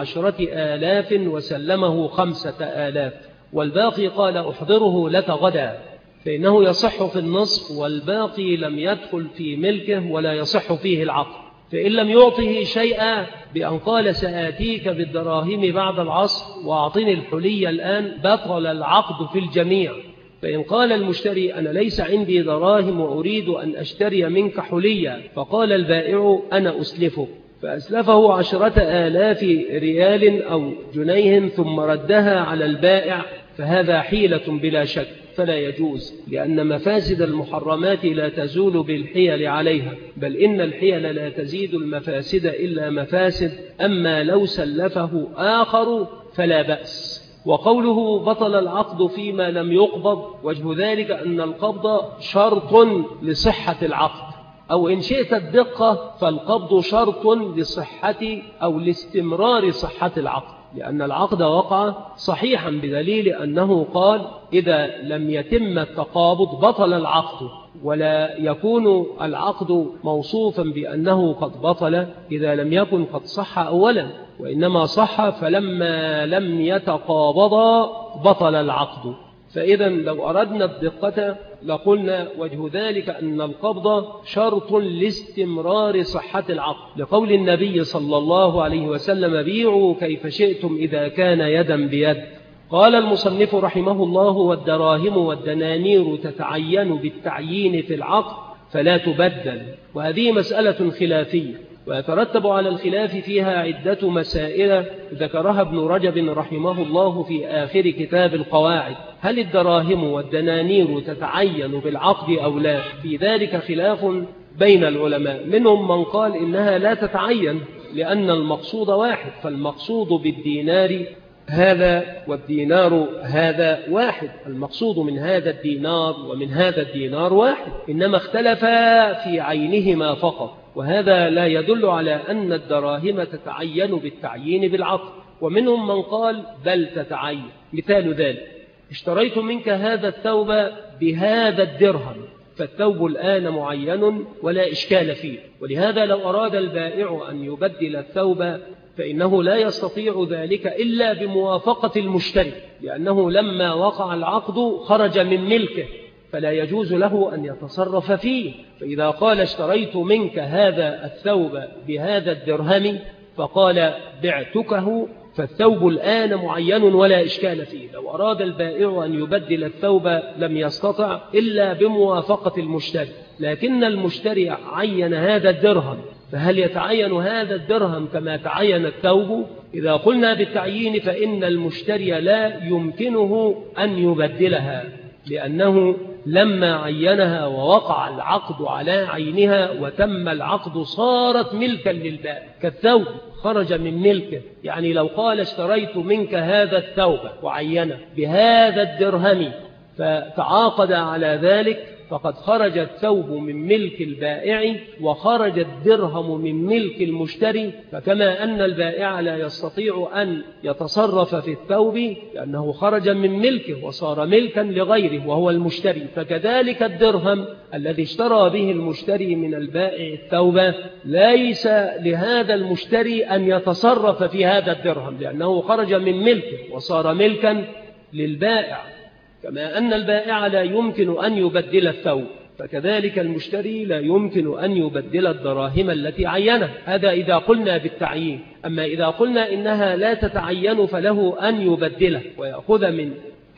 ب10,000 وسلمه 5,000 والباقي قال أحضره لك غدا، فإنه يصح في النصف، والباقي لم يدخل في ملكه ولا يصح فيه العقد. فإن لم يعطه شيئا بأن قال سآتيك بالدراهم بعد العصر وأعطني الحلي الآن، بطل العقد في الجميع. فإن قال المشتري: أنا ليس عندي دراهم وأريد أن أشتري منك حليا، فقال البائع: أنا أسلفك، فأسلفه 10,000 ريال أو جنيه ثم ردها على البائع، فهذا حيلة بلا شك، فلا يجوز، لأن مفاسد المحرمات لا تزول بالحيل عليها، بل إن الحيل لا تزيد المفاسد إلا مفاسد. أما لو سلفه آخر فلا بأس. وقوله بطل العقد فيما لم يقبض، وجه ذلك أن القبض شرط لصحة العقد، أو إن شئت الدقة فالقبض شرط لصحة أو لاستمرار صحة العقد، لأن العقد وقع صحيحا بدليل أنه قال: إذا لم يتم التقابض بطل العقد. ولا يكون العقد موصوفا بأنه قد بطل إذا لم يكن قد صح أولا، وإنما صح فلما لم يتقابضا بطل العقد. فإذا لو أردنا الدقة لقلنا وجه ذلك أن القبض شرط لاستمرار صحة العقد، لقول النبي صلى الله عليه وسلم: بيعوا كيف شئتم إذا كان يدا بيد. قال المصنف رحمه الله: والدراهم والدنانير تتعين بالتعيين في العقد فلا تبدل. وهذه مسألة خلافية، ويترتب على الخلاف فيها عدة مسائل ذكرها ابن رجب رحمه الله في آخر كتاب القواعد. هل الدراهم والدنانير تتعين بالعقد أو لا؟ في ذلك خلاف بين العلماء، منهم من قال إنها لا تتعين لأن المقصود واحد، فالمقصود بالدينار هذا والدينار هذا واحد، المقصود من هذا الدينار ومن هذا الدينار واحد، إنما اختلفا في عينهما فقط. وهذا لا يدل على أن الدراهم تتعين بالتعيين بالعقد. ومنهم من قال بل تتعين. مثال ذلك: اشتريت منك هذا الثوب بهذا الدرهم، فالثوب الآن معين ولا إشكال فيه. ولهذا لو أراد البائع أن يبدل الثوب فإنه لا يستطيع ذلك إلا بموافقة المشتري، لأنه لما وقع العقد خرج من ملكه، فلا يجوز له أن يتصرف فيه. فإذا قال اشتريت منك هذا الثوب بهذا الدرهم فقال بعتكه، فالثوب الآن معين ولا إشكال فيه. لو أراد البائع أن يبدل الثوب لم يستطع إلا بموافقة المشتري، لكن المشتري عين هذا الدرهم، فهل يتعين هذا الدرهم كما تعين الثوب؟ إذا قلنا بالتعيين فإن المشتري لا يمكنه أن يبدلها، لأنه لما عينها ووقع العقد على عينها وتم العقد صارت ملكا للبائع كالثوب، خرج من ملكه. يعني لو قال اشتريت منك هذا الثوب وعينه بهذا الدرهم فتعاقد على ذلك، فقد خرج الثوب من ملك البائع وخرج الدرهم من ملك المشتري. فكما أن البائع لا يستطيع أن يتصرف في الثوب لأنه خرج من ملكه وصار ملكا لغيره وهو المشتري، فكذلك الدرهم الذي اشترى به المشتري من البائع الثوب ليس لهذا المشتري أن يتصرف في هذا الدرهم، لأنه خرج من ملكه وصار ملكا للبائع. كما أن البائع لا يمكن أن يبدل الثوب، فكذلك المشتري لا يمكن أن يبدل الدراهم التي عينها. هذا إذا قلنا بالتعيين. أما إذا قلنا إنها لا تتعين فله أن يبدله ويأخذ من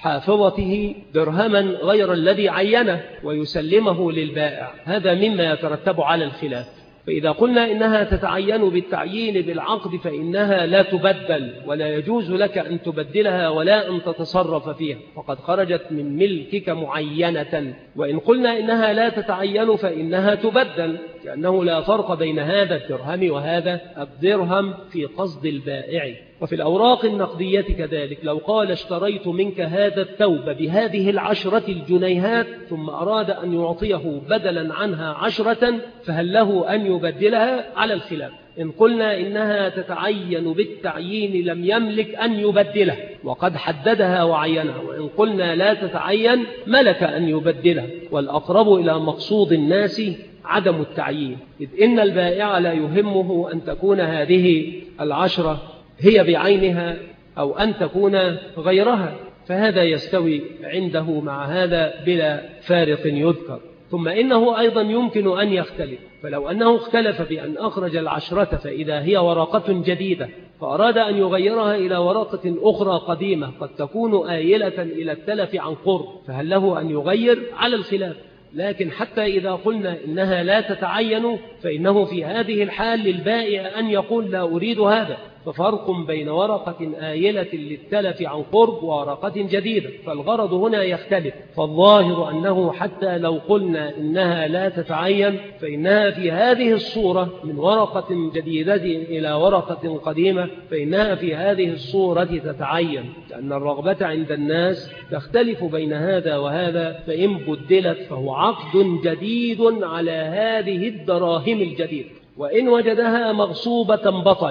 حافظته درهما غير الذي عينه ويسلمه للبائع، هذا مما يترتب على الخلاف. فإذا قلنا إنها تتعين بالتعيين بالعقد فإنها لا تبدل ولا يجوز لك أن تبدلها ولا أن تتصرف فيها، وقد خرجت من ملكك معينة. وإن قلنا إنها لا تتعين فإنها تبدل، لأنه لا فرق بين هذا الدرهم وهذا الدرهم في قصد البائع. وفي الأوراق النقدية كذلك، لو قال اشتريت منك هذا الثوب بهذه 10 جنيهات ثم أراد أن يعطيه بدلا عنها 10، فهل له أن يبدلها؟ على الخلاف. إن قلنا إنها تتعين بالتعيين لم يملك أن يبدلها وقد حددها وعينها، وإن قلنا لا تتعين ملك أن يبدلها. والأقرب إلى مقصود الناس عدم التعيين، إذ إن البائع لا يهمه أن تكون هذه 10 هي بعينها أو أن تكون غيرها، فهذا يستوي عنده مع هذا بلا فارق يذكر. ثم إنه أيضا يمكن أن يختلف، فلو أنه اختلف بأن أخرج 10 فإذا هي ورقة جديدة فأراد أن يغيرها إلى ورقة أخرى قديمة قد تكون آيلة إلى التلف عن قرب، فهل له أن يغير؟ على الخلاف. لكن حتى إذا قلنا إنها لا تتعين فإنه في هذه الحال للبائع أن يقول لا أريد هذا، ففرق بين ورقة آيلة للتلف عن قرب وورقة جديدة، فالغرض هنا يختلف. فالظاهر أنه حتى لو قلنا إنها لا تتعين فإنها في هذه الصورة من ورقة جديدة إلى ورقة قديمة، فإنها في هذه الصورة تتعين، لأن الرغبة عند الناس تختلف بين هذا وهذا، فإن بدلت فهو عقد جديد على هذه الدراهم الجديدة. وإن وجدها مغصوبة بطل.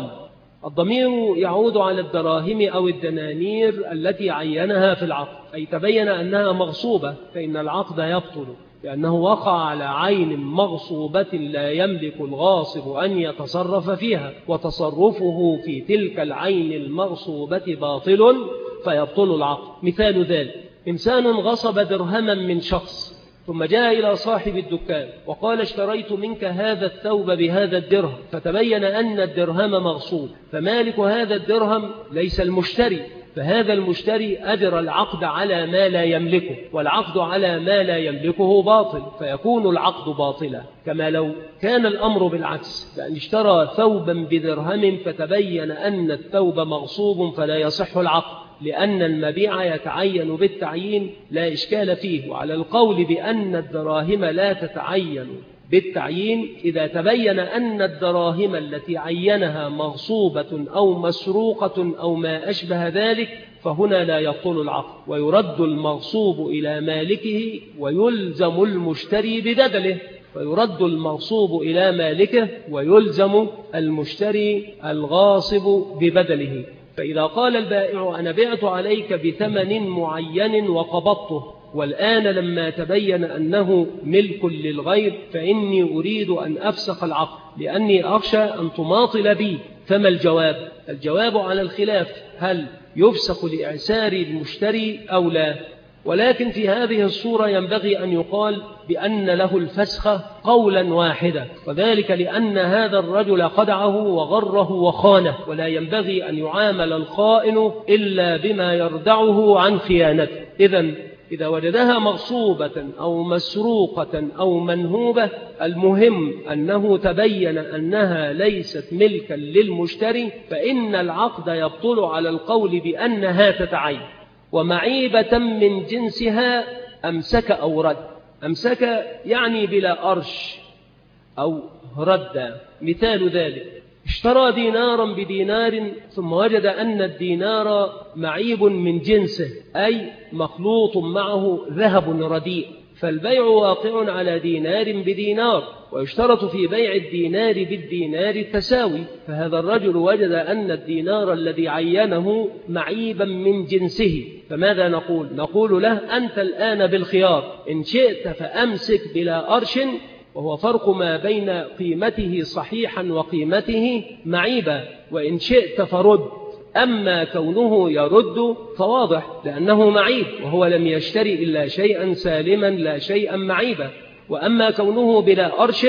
الضمير يعود على الدراهم أو الدنانير التي عينها في العقد، أي تبين أنها مغصوبة فإن العقد يبطل، لأنه وقع على عين مغصوبة لا يملك الغاصب أن يتصرف فيها، وتصرفه في تلك العين المغصوبة باطل فيبطل العقد. مثال ذلك: إنسان غصب درهما من شخص ثم جاء إلى صاحب الدكان وقال اشتريت منك هذا الثوب بهذا الدرهم، فتبين أن الدرهم مغصوب، فمالك هذا الدرهم ليس المشتري، فهذا المشتري أجرى العقد على ما لا يملكه، والعقد على ما لا يملكه باطل، فيكون العقد باطلا. كما لو كان الأمر بالعكس، فأن اشترى ثوبا بدرهم فتبين أن الثوب مغصوب فلا يصح العقد، لأن المبيع يتعين بالتعيين لا إشكال فيه. وعلى القول بأن الدراهم لا تتعين بالتعيين إذا تبين أن الدراهم التي عينها مغصوبة أو مسروقة أو ما أشبه ذلك، فهنا لا يبطل العقد، ويرد المغصوب إلى مالكه ويلزم المشتري بددله. فيرد المغصوب إلى مالكه ويلزم المشتري الغاصب ببدله. فإذا قال البائع أنا بعت عليك بثمن معين وقبضته، والآن لما تبين أنه ملك للغير فإني أريد أن أفسخ العقد لأني أخشى أن تماطل بي، فما الجواب؟ الجواب على الخلاف، هل يفسخ لإعسار المشتري أو لا؟ ولكن في هذه الصورة ينبغي أن يقال بأن له الفسخ قولا واحدا، وذلك لأن هذا الرجل خدعه وغره وخانه، ولا ينبغي أن يعامل الخائن إلا بما يردعه عن خيانته. إذا وجدها مغصوبة أو مسروقة أو منهوبة، المهم أنه تبين أنها ليست ملكا للمشتري، فإن العقد يبطل على القول بأنها تتعين. ومعيبة من جنسها أمسك أو رد. أمسك يعني بلا أرش أو رد. مثال ذلك اشترى دينارا بدينار ثم وجد أن الدينار معيب من جنسه، أي مخلوط معه ذهب رديء، فالبيع واقع على دينار بدينار، ويشترط في بيع الدينار بالدينار التساوي. فهذا الرجل وجد أن الدينار الذي عينه معيبا من جنسه، فماذا نقول؟ نقول له أنت الآن بالخيار، إن شئت فأمسك بلا أرش، وهو فرق ما بين قيمته صحيحا وقيمته معيبا، وإن شئت فرد. أما كونه يرد فواضح لأنه معيب، وهو لم يشتري إلا شيئا سالما لا شيئا معيبا. وأما كونه بلا أرش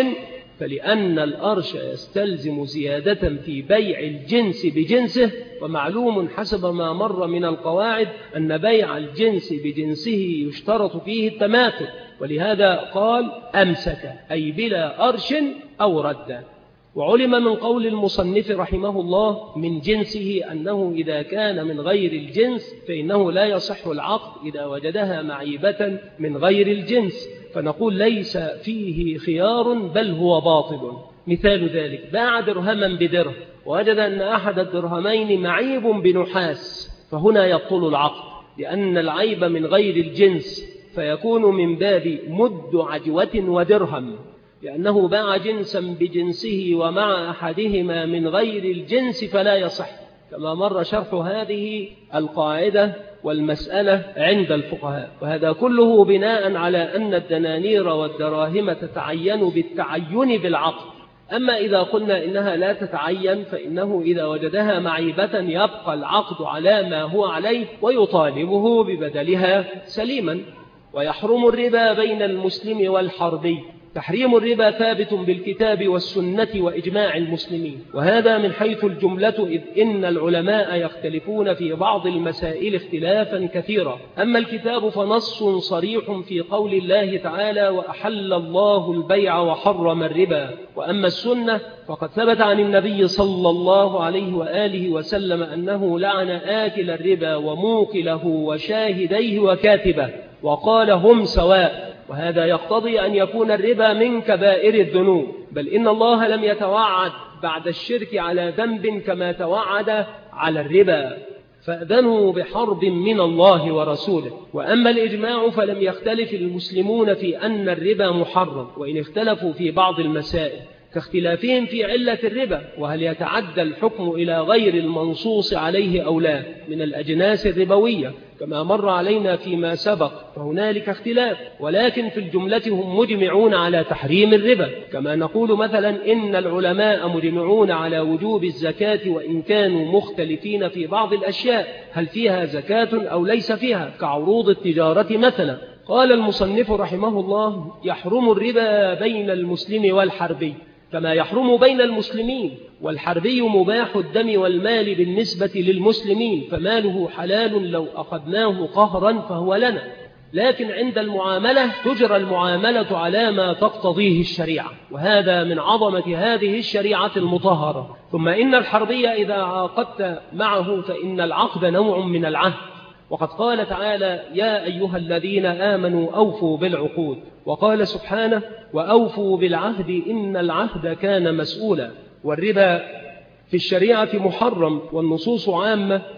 فلأن الأرش يستلزم زيادة في بيع الجنس بجنسه، ومعلوم حسب ما مر من القواعد أن بيع الجنس بجنسه يشترط فيه التماثل، ولهذا قال أمسك أي بلا أرش أو رد. وعلم من قول المصنف رحمه الله من جنسه أنه إذا كان من غير الجنس فإنه لا يصح العقد إذا وجدها معيبة من غير الجنس، فنقول ليس فيه خيار بل هو باطل. مثال ذلك باع درهما بدرهم ووجد أن أحد الدرهمين معيب بنحاس، فهنا يبطل العقد لأن العيب من غير الجنس، فيكون من باب مد عجوة ودرهم، لأنه باع جنسا بجنسه ومع أحدهما من غير الجنس فلا يصح، كما مر شرح هذه القاعدة والمسألة عند الفقهاء. وهذا كله بناء على أن الدنانير والدراهم تتعين بالتعين بالعقد. أما إذا قلنا إنها لا تتعين فإنه إذا وجدها معيبة يبقى العقد على ما هو عليه ويطالبه ببدلها سليما. ويحرم الربا بين المسلم والحربي. تحريم الربا ثابت بالكتاب والسنة وإجماع المسلمين، وهذا من حيث الجملة، إذ إن العلماء يختلفون في بعض المسائل اختلافا كثيرا. أما الكتاب فنص صريح في قول الله تعالى وأحل الله البيع وحرم الربا. وأما السنة فقد ثبت عن النبي صلى الله عليه وآله وسلم أنه لعن آكل الربا وموكله وشاهديه وكاتبه وقال هم سواء. وهذا يقتضي أن يكون الربا من كبائر الذنوب، بل إن الله لم يتوعد بعد الشرك على ذنب كما توعد على الربا، فأذنوا بحرب من الله ورسوله. وأما الإجماع فلم يختلف المسلمون في أن الربا محرم، وإن اختلفوا في بعض المسائل كاختلافهم في علة الربا، وهل يتعدى الحكم إلى غير المنصوص عليه أو لا من الأجناس الربوية كما مر علينا فيما سبق، فهنالك اختلاف، ولكن في الجملة هم مجمعون على تحريم الربا. كما نقول مثلا إن العلماء مجمعون على وجوب الزكاة وإن كانوا مختلفين في بعض الأشياء هل فيها زكاة أو ليس فيها، كعروض التجارة مثلا. قال المصنف رحمه الله يحرم الربا بين المسلم والحربي كما يحرم بين المسلمين، والحربي مباح الدم والمال بالنسبة للمسلمين، فماله حلال لو أخذناه قهرا فهو لنا، لكن عند المعاملة تجرى المعاملة على ما تقتضيه الشريعة، وهذا من عظمة هذه الشريعة المطهرة. ثم إن الحربي إذا عاقدت معه فإن العقد نوع من العهد، وقد قال تعالى يا أيها الذين آمنوا أوفوا بالعقود، وقال سبحانه وأوفوا بالعهد إن العهد كان مسؤولا. والربا في الشريعة محرم، والنصوص عامة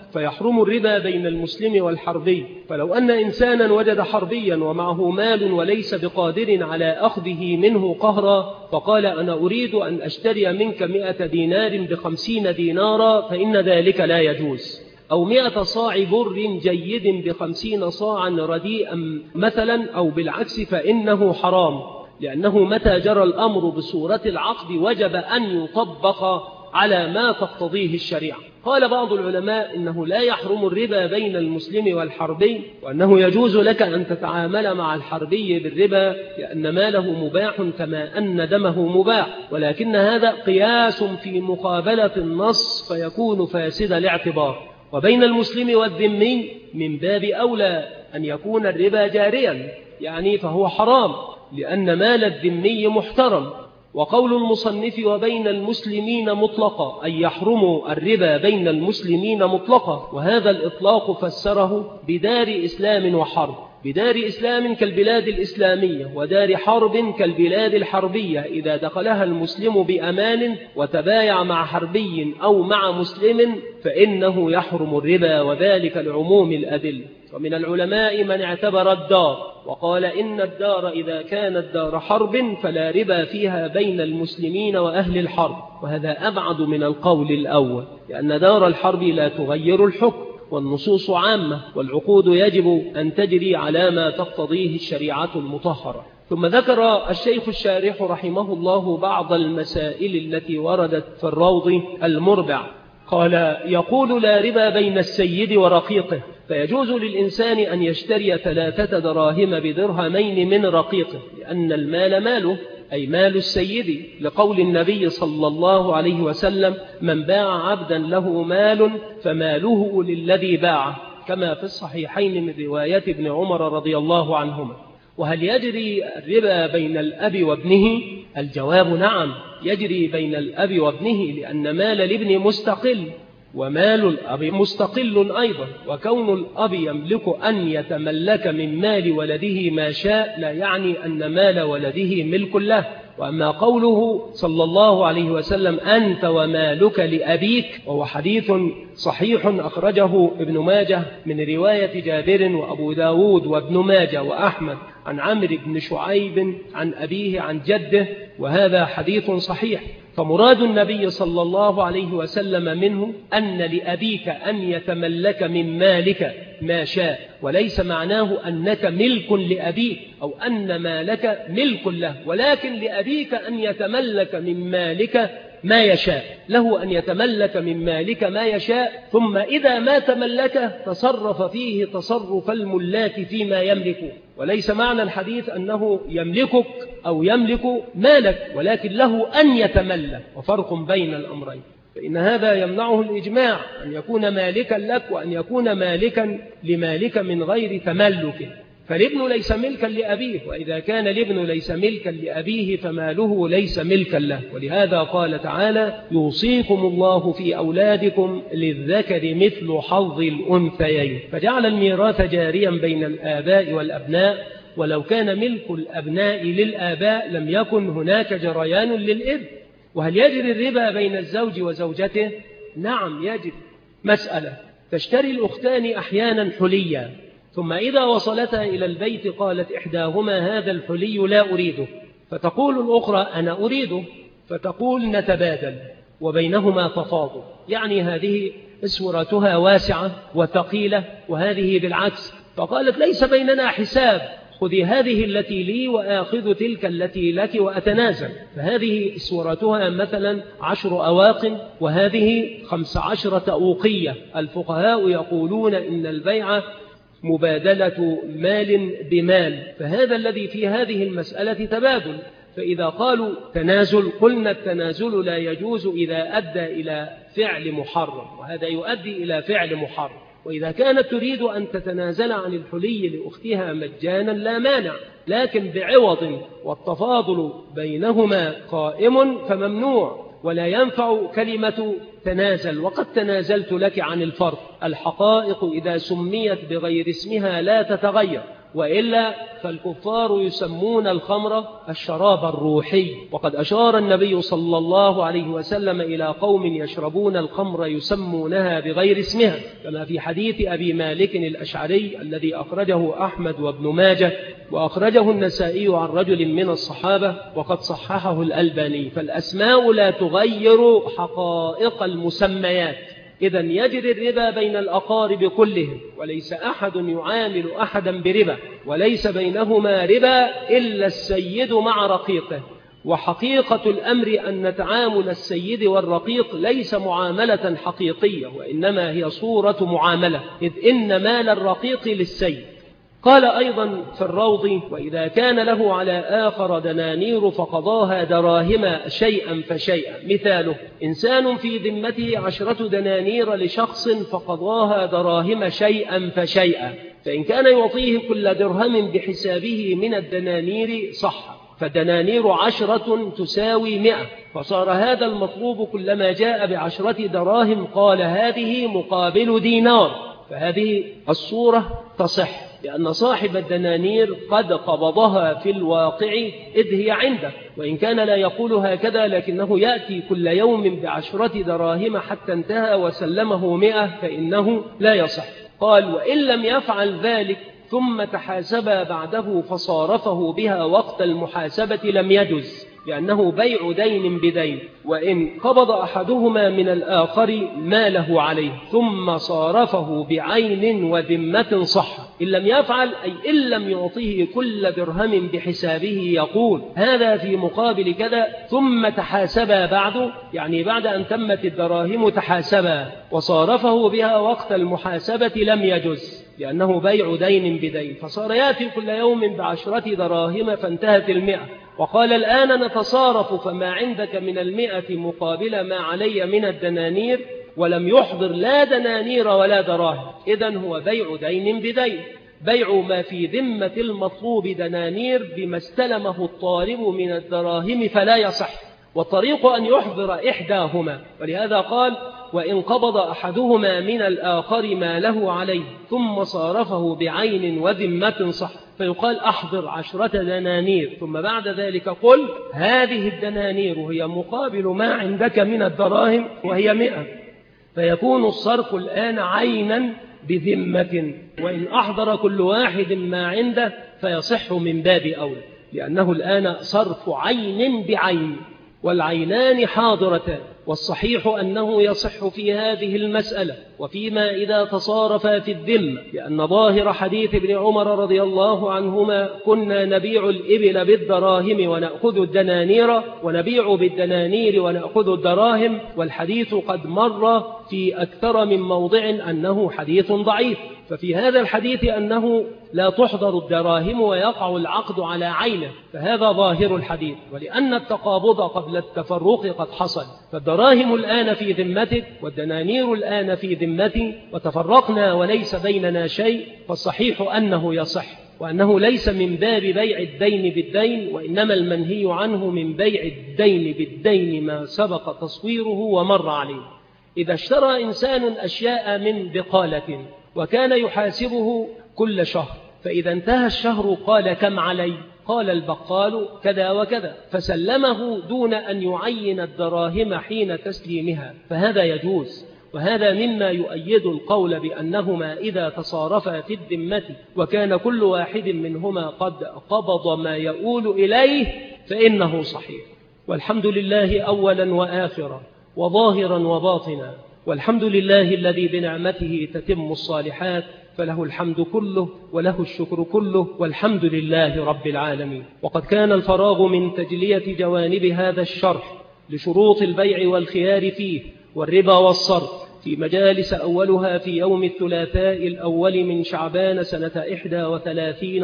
فيحرم الربا بين المسلم والحربي. فلو أن إنسانا وجد حربيا ومعه مال وليس بقادر على أخذه منه قهرا، فقال أنا أريد أن أشتري منك 100 دينار ب50 دينارا، فإن ذلك لا يجوز. أو 100 صاع بر جيد ب50 صاعا رديئا مثلا، أو بالعكس، فإنه حرام، لأنه متى جرى الأمر بصورة العقد وجب أن يطبق على ما تقتضيه الشريعة. قال بعض العلماء إنه لا يحرم الربا بين المسلم والحربي، وأنه يجوز لك أن تتعامل مع الحربي بالربا لأن ماله مباح كما أن دمه مباح، ولكن هذا قياس في مقابلة النص فيكون فاسد الاعتبار. وبين المسلم والذمي من باب أولى أن يكون الربا جاريا، يعني فهو حرام لأن مال الذمي محترم. وقول المصنف وبين المسلمين مطلقا أي يحرم الربا بين المسلمين مطلقا، وهذا الإطلاق فسره بدار إسلام وحرب. بدار إسلام كالبلاد الإسلامية، ودار حرب كالبلاد الحربية. إذا دخلها المسلم بأمان وتبايع مع حربي أو مع مسلم فإنه يحرم الربا، وذلك لعموم الأدلة. ومن العلماء من اعتبر الدار وقال إن الدار إذا كانت دار حرب فلا ربا فيها بين المسلمين وأهل الحرب، وهذا أبعد من القول الأول، لأن دار الحرب لا تغير الحكم، والنصوص عامة، والعقود يجب أن تجري على ما تقتضيه الشريعة المطهرة. ثم ذكر الشيخ الشارح رحمه الله بعض المسائل التي وردت في الروض المربع. قال يقول لا ربا بين السيد ورقيقه، فيجوز للإنسان أن يشتري 3 دراهم بدرهمين من رقيقه، لأن المال ماله أي مال السيد، لقول النبي صلى الله عليه وسلم من باع عبدا له مال فماله للذي باعه، كما في الصحيحين من رواية ابن عمر رضي الله عنهما. وهل يجري الربا بين الأب وابنه؟ الجواب نعم، يجري بين الأب وابنه، لأن مال الابن مستقل ومال الأب مستقل أيضا، وكون الأب يملك أن يتملك من مال ولده ما شاء لا يعني أن مال ولده ملك له. وأما قوله صلى الله عليه وسلم أنت ومالك لأبيك، وهو حديث صحيح أخرجه ابن ماجه من رواية جابر وأبو داود وابن ماجه وأحمد عن عمرو بن شعيب عن أبيه عن جده، وهذا حديث صحيح. فمراد النبي صلى الله عليه وسلم منه أن لأبيك أن يتملك من مالك ما شاء، وليس معناه أنك ملك لأبيك أو أن مالك ملك له، ولكن لأبيك أن يتملك من مالك ما يشاء، له أن يتملك من مالك ما يشاء، ثم إذا ما تملكه تصرف فيه تصرف الملاك فيما يملك. وليس معنى الحديث أنه يملكك أو يملك مالك، ولكن له أن يتملك، وفرق بين الأمرين. فإن هذا يمنعه الإجماع أن يكون مالكا لك وأن يكون مالكا لمالك من غير تملك. فالابن ليس ملكا لأبيه، وإذا كان الابن ليس ملكا لأبيه فماله ليس ملكا له. ولهذا قال تعالى يوصيكم الله في أولادكم للذكر مثل حظ الأنثيين، فجعل الميراث جاريا بين الآباء والأبناء، ولو كان ملك الأبناء للآباء لم يكن هناك جريان للإبن. وهل يجري الربا بين الزوج وزوجته؟ نعم يجري. مسألة: تشتري الأختان أحيانا حليا، ثم إذا وصلتا إلى البيت قالت إحداهما هذا الحلي لا أريده، فتقول الأخرى أنا أريده، فتقول نتبادل، وبينهما تفاضل، يعني هذه اسورتها واسعة وثقيلة وهذه بالعكس، فقالت ليس بيننا حساب، خذي هذه التي لي وآخذ تلك التي لك وأتنازل. فهذه اسورتها مثلا 10 أواق وهذه 15 أوقية. الفقهاء يقولون إن البيع مبادلة مال بمال، فهذا الذي في هذه المسألة تبادل. فإذا قالوا تنازل قلنا التنازل لا يجوز إذا أدى إلى فعل محرم، وهذا يؤدي إلى فعل محرم. وإذا كانت تريد أن تتنازل عن الحلي لأختها مجانا لا مانع، لكن بعوض والتفاضل بينهما قائم فممنوع، ولا ينفع كلمة تنازل، وقد تنازلت لك عن الفرق. الحقائق إذا سميت بغير اسمها لا تتغير، وإلا فالكفار يسمون الخمر الشراب الروحي. وقد أشار النبي صلى الله عليه وسلم إلى قوم يشربون الخمر يسمونها بغير اسمها، كما في حديث أبي مالك الأشعري الذي أخرجه أحمد وابن ماجه، وأخرجه النسائي عن رجل من الصحابة وقد صححه الألباني. فالأسماء لا تغير حقائق المسميات. إذن يجري الربا بين الأقارب كلهم، وليس أحد يعامل أحدا بربا، وليس بينهما ربا إلا السيد مع رقيقه. وحقيقة الأمر أن تعامل السيد والرقيق ليس معاملة حقيقية، وإنما هي صورة معاملة، إذ إن مال الرقيق للسيد. قال أيضا في الروض: وإذا كان له على آخر دنانير فقضاها دراهم شيئا فشيئا. مثاله: إنسان في ذمته 10 دنانير لشخص فقضاها دراهم شيئا فشيئا، فإن كان يعطيه كل درهم بحسابه من الدنانير صح، فالدنانير 10 تساوي 100، فصار هذا المطلوب كلما جاء ب10 دراهم قال هذه مقابل دينار، فهذه الصورة تصح، لأن صاحب الدنانير قد قبضها في الواقع إذ هي عنده، وإن كان لا يقول هكذا لكنه يأتي كل يوم ب10 دراهم حتى انتهى وسلمه 100، فإنه لا يصح. قال: وإن لم يفعل ذلك ثم تحاسبا بعده فصارفه بها وقت المحاسبة لم يجز، لأنه بيع دين بدين. وإن قبض أحدهما من الآخر ما له عليه ثم صارفه بعين وذمة صح. إن لم يفعل أي إن لم يعطيه كل درهم بحسابه يقول هذا في مقابل كذا، ثم تحاسبا بعد، يعني بعد أن تمت الدراهم تحاسبا وصارفه بها وقت المحاسبة لم يجز، لأنه بيع دين بدين، فصار يأتي كل يوم ب10 دراهم فانتهت 100، وقال الآن نتصارف، فما عندك من 100 مقابل ما علي من الدنانير، ولم يحضر لا دنانير ولا دراهم. إذن هو بيع دين بدين، بيع ما في ذمة المطلوب دنانير بما استلمه الطالب من الدراهم فلا يصح، والطريق أن يحضر إحداهما. ولهذا قال: وإن قبض أحدهما من الآخر ما له عليه ثم صارفه بعين وذمة صح، فيقال أحضر 10 دنانير، ثم بعد ذلك قل هذه الدنانير هي مقابل ما عندك من الدراهم وهي 100، فيكون الصرف الآن عينا بذمة. وإن أحضر كل واحد ما عنده فيصح من باب أولى، لأنه الآن صرف عين بعين، والعينان حاضرتان. والصحيح أنه يصح في هذه المسألة وفيما إذا تصارف في الذمة، لأن ظاهر حديث ابن عمر رضي الله عنهما: كنا نبيع الإبل بالدراهم ونأخذ الدنانير، ونبيع بالدنانير ونأخذ الدراهم، والحديث قد مر في أكثر من موضع أنه حديث ضعيف. ففي هذا الحديث أنه لا تحضر الدراهم ويقع العقد على عينه، فهذا ظاهر الحديث. ولأن التقابض قبل التفرق قد حصل، فالدراهم الآن في ذمتك والدنانير الآن في ذمتي، وتفرقنا وليس بيننا شيء، فالصحيح أنه يصح، وأنه ليس من باب بيع الدين بالدين، وإنما المنهي عنه من بيع الدين بالدين ما سبق تصويره ومر عليه. إذا اشترى إنسان أشياء من بقالة وكان يحاسبه كل شهر، فإذا انتهى الشهر قال كم علي؟ قال البقال كذا وكذا، فسلمه دون أن يعين الدراهم حين تسليمها، فهذا يجوز. وهذا مما يؤيد القول بأنهما إذا تصارفا في الذمة وكان كل واحد منهما قد قبض ما يؤول إليه فإنه صحيح. والحمد لله أولا وآخرا وظاهرا وباطنا، والحمد لله الذي بنعمته تتم الصالحات، فله الحمد كله وله الشكر كله، والحمد لله رب العالمين. وقد كان الفراغ من تجلية جوانب هذا الشرح لشروط البيع والخيار فيه والربا والصرف في مجالس أولها في يوم الثلاثاء الأول من شعبان سنة 31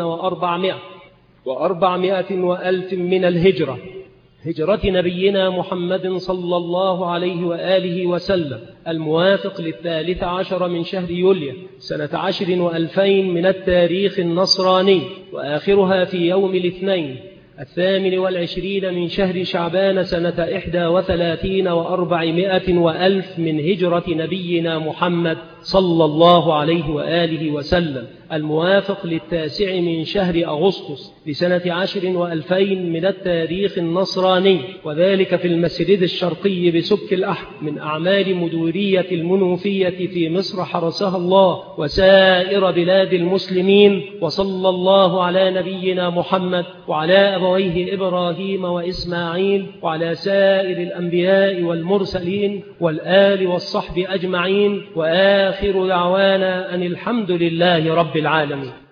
و400 وألف من الهجرة، هجرة نبينا محمد صلى الله عليه وآله وسلم، الموافق 13 من شهر يوليو سنة 10 و2000 من التاريخ النصراني، وآخرها في يوم الاثنين 28 من شهر شعبان سنة 31 و400 وألف من هجرة نبينا محمد صلى الله عليه وآله وسلم، الموافق 9 من شهر أغسطس لسنة 10 و2000 من التاريخ النصراني، وذلك في المسجد الشرقي بسك الأحد، من أعمال مديرية المنوفية في مصر حرسها الله وسائر بلاد المسلمين. وصلى الله على نبينا محمد وعلى أبويه إبراهيم وإسماعيل وعلى سائر الأنبياء والمرسلين والآل والصحب أجمعين، وآخر دعوانا أن الحمد لله رب العالمين.